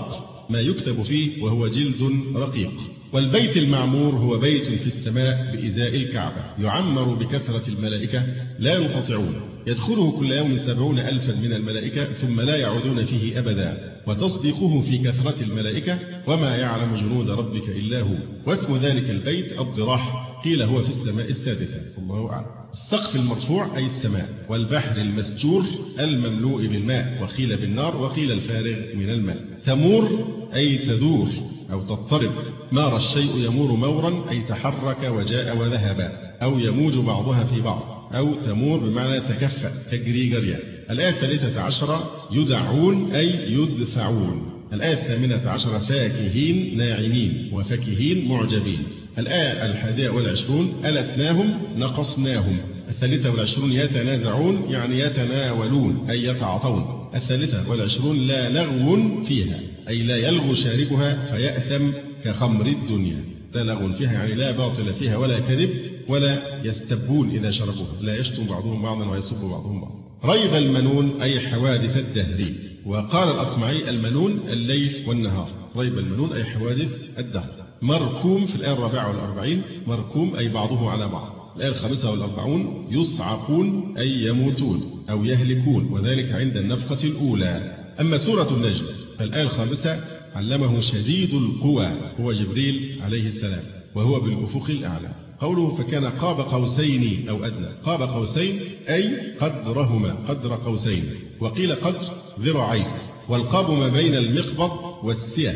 B: ما يكتب فيه وهو جلد رقيق. والبيت المعمور هو بيت في السماء بإزاء الكعبة، يعمر بكثرة الملائكة لا ينقطعون، يدخله كل يوم سبعون ألفا من الملائكة ثم لا يعودون فيه أبدا، وتصديقه في كثرة الملائكة، وما يعلم جنود ربك إلا هو. واسم ذلك البيت الضراح، قيل هو في السماء السادسة، الله أعلم. السقف المرفوع أي السماء، والبحر المسجور المملوء بالماء، وقيل بالنار، وقيل الفارغ من الماء. تمور أي تدور أو تضطرب. مار الشيء يمور مورا أي تحرك وجاء وذهب، أو يموج بعضها في بعض، أو تمور بمعنى تكفأ تجري جريا. الآية الثالثة عشرة يدعون أي يدفعون. الآية الثامنة عشرة فاكهين ناعمين، وفاكهين معجبين. الآية الحادية والعشرون ألتناهم نقصناهم. الثالثة والعشرون يتنازعون يعني يتناولون أي يتعاطون. الثالثة والعشرون لا لغو فيها أي لا يلغو شاربها فيأثم كخمر الدنيا. لا لغو فيها يعني لا باطل فيها ولا كذب، ولا يستبون إذا شربوها، لا يشتم بعضهم بعضا ويسب بعضهم بعضا. ريب المنون أي حوادث الدهر. وقال الأصمعي المنون الليل والنهار. ريب المنون أي حوادث الدهر. مركوم في الآية الرابعة والأربعين، مركوم أي بعضه على بعض. الآية الخامسة والأربعون يصعقون أي يموتون أو يهلكون، وذلك عند النفخة الأولى. أما سورة النجم فالآية الخامسة علمه شديد القوى هو جبريل عليه السلام، وهو بالأفق الأعلى. قوله فكان قاب قوسين أو أدنى. قاب قوسين أي قدرهما، قدر قوسين، وقيل قدر ذراعين. والقاب ما بين المقبض والسية،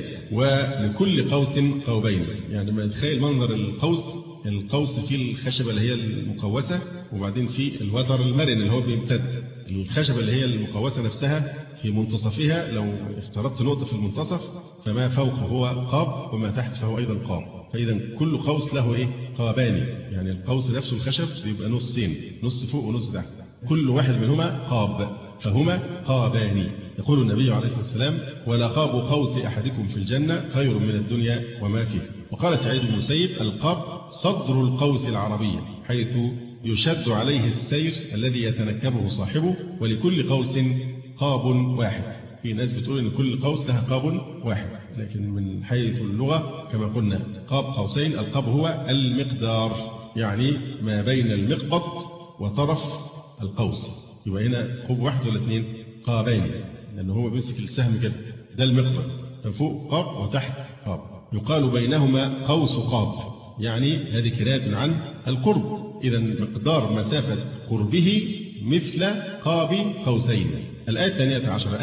B: ولكل قوس قوبين. يعني ما يتخيل منظر القوس، القوس فيه الخشبة اللي هي المقوسة، وبعدين في الوتر المرن اللي هو بيمتد. الخشبة اللي هي المقوسة نفسها في منتصفها لو افترضت نقطة في المنتصف فما فوق هو قاب، وما تحت فهو أيضا قاب. فإذا كل قوس له إيه؟ قابان. يعني القوس نفسه الخشب بيبقى نصين، نص فوق ونص تحت، كل واحد منهما قاب، فهما قابان. يقول النبي عليه الصلاة والسلام ولقاب قوس أحدكم في الجنة خير من الدنيا وما فيها. وقال سعيد بن المسيب القاب صدر القوس العربية، حيث يشد عليه السير الذي يتنكبه صاحبه، ولكل قوس قاب واحد. في ناس بتقول إن كل قوس لها قاب واحد، لكن من حيث اللغة كما قلنا قاب قوسين. القاب هو المقدار، يعني ما بين المقبض وطرف القوس. يبقى هنا قاب واحد ولا اثنين؟ قابين، لأنه هو بيمسك السهم كده، ده المقبض، فوق قاب وتحت قاب. يقال بينهما قوس قاب، يعني هذه كناية عن القرب. إذا مقدار مسافة قربه مثل قاب قوسين. الآية الثانية عشرة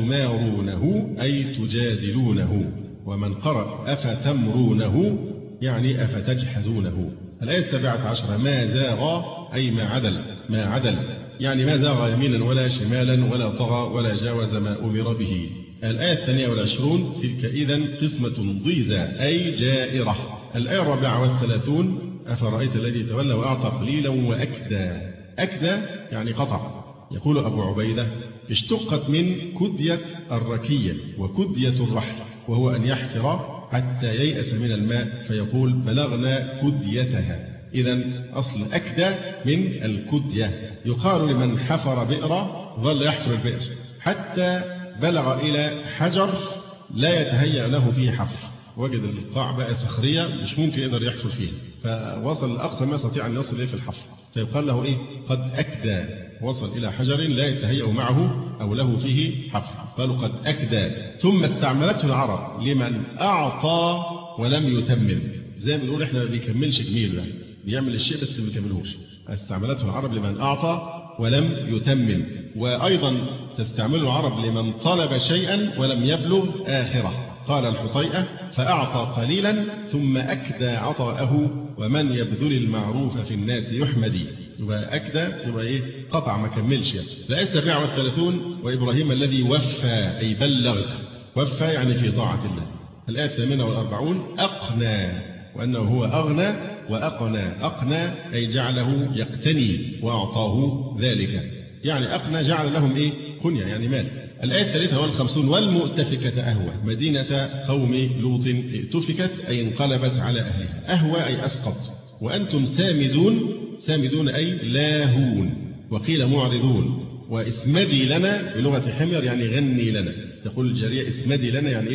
B: أفتمارونه أي تجادلونه. ومن قرأ أفتمرونه يعني أفتجحدونه. الآية السابعة عشرة ما زاغ أي ما عدل، ما عدل يعني ما زاغ يمينا ولا شمالا ولا طغى ولا جاوز ما أمر به. الآية الثانية والعشرون تلك إذن قسمة ضيزى أي جائرة. الآية الرابعة والثلاثون أفرأيت الذي تولى وأعطى قليلا وأكدى. أكدى يعني قطع. يقول أبو عبيدة اشتقت من كدية الركية وكدية الرحل، وهو أن يحفر حتى ييأس من الماء فيقول بلغنا كديتها. إذا أصل أكدى من الكدية. يقال لمن حفر بئرا ظل يحفر البئر حتى بلغ إلى حجر لا يتهيأ له فيه حفر، وجد القاع بقى صخرية مش ممكن يقدر يحفر فيها، فوصل لأقصى ما يستطيع أن يصل إليه في الحفر، فيقال له إيه؟ قد أكدى، وصل إلى حجر لا يتهيأ معه أو له فيه حفر، قالوا قد أكدى. ثم استعملته العرب لمن أعطى ولم يتمم. زي ما بنقول إحنا ما بيكملش جميل، ده بيعمل الشيء بس ما بيكملهوش. استعملته العرب لمن أعطى ولم يتمم. وأيضا تستعمله العرب لمن طلب شيئا ولم يبلغ آخره. قال الحطيئة فأعطى قليلا ثم أكدى عطاءه ومن يبذل المعروف في الناس يحمدي. يبقى أكدى يبقى إيه؟ قطع ما كملش يعني. الآية السابعة والثلاثون وإبراهيم الذي وفى أي بلغ، وفى يعني في طاعة الله. الآية الثامنة والأربعون أقنى، وأنه هو أغنى وأقنى. أقنى أي جعله يقتني وأعطاه ذلك، يعني أقنى جعل لهم إيه؟ قنية يعني مال. الآية الثالثة والخمسون والمؤتفكة أهوى، مدينة قوم لوط ائتفكت أي انقلبت على أهلها. أهوى أي أسقط. وأنتم سامدون، سامدون أي لاهون، وقيل معرضون. واسمدي لنا بلغة حمير يعني غني لنا. تقول الجارية اسمدي لنا يعني إيه؟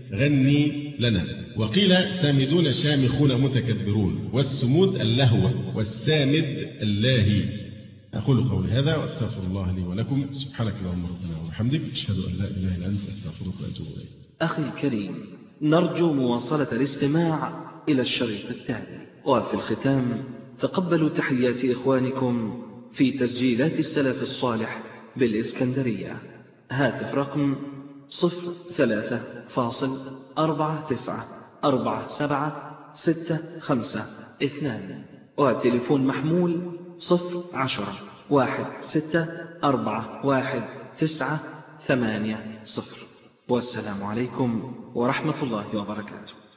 B: غني لنا. وقيل سامدون شامخون متكبرون، والسمود اللهو، والسامد اللاهي. أقول قولي هذا وأستغفر الله لي ولكم. سبحانك اللهم ربنا وبحمدك، أشهد أن لا إله إلا أنت، أستغفرك وأتوب إليك.
A: أخي الكريم، نرجو مواصلة الاستماع إلى الشريط التالي. وفي الختام تقبلوا تحيات إخوانكم في تسجيلات السلف الصالح بالإسكندرية. هاتف رقم صفر ثلاثة فاصل أربعة تسعة أربعة سبعة ستة خمسة اثنان، وتليفون محمول صفر عشرة واحد ستة أربعة واحد تسعة ثمانية صفر. والسلام عليكم ورحمة الله وبركاته.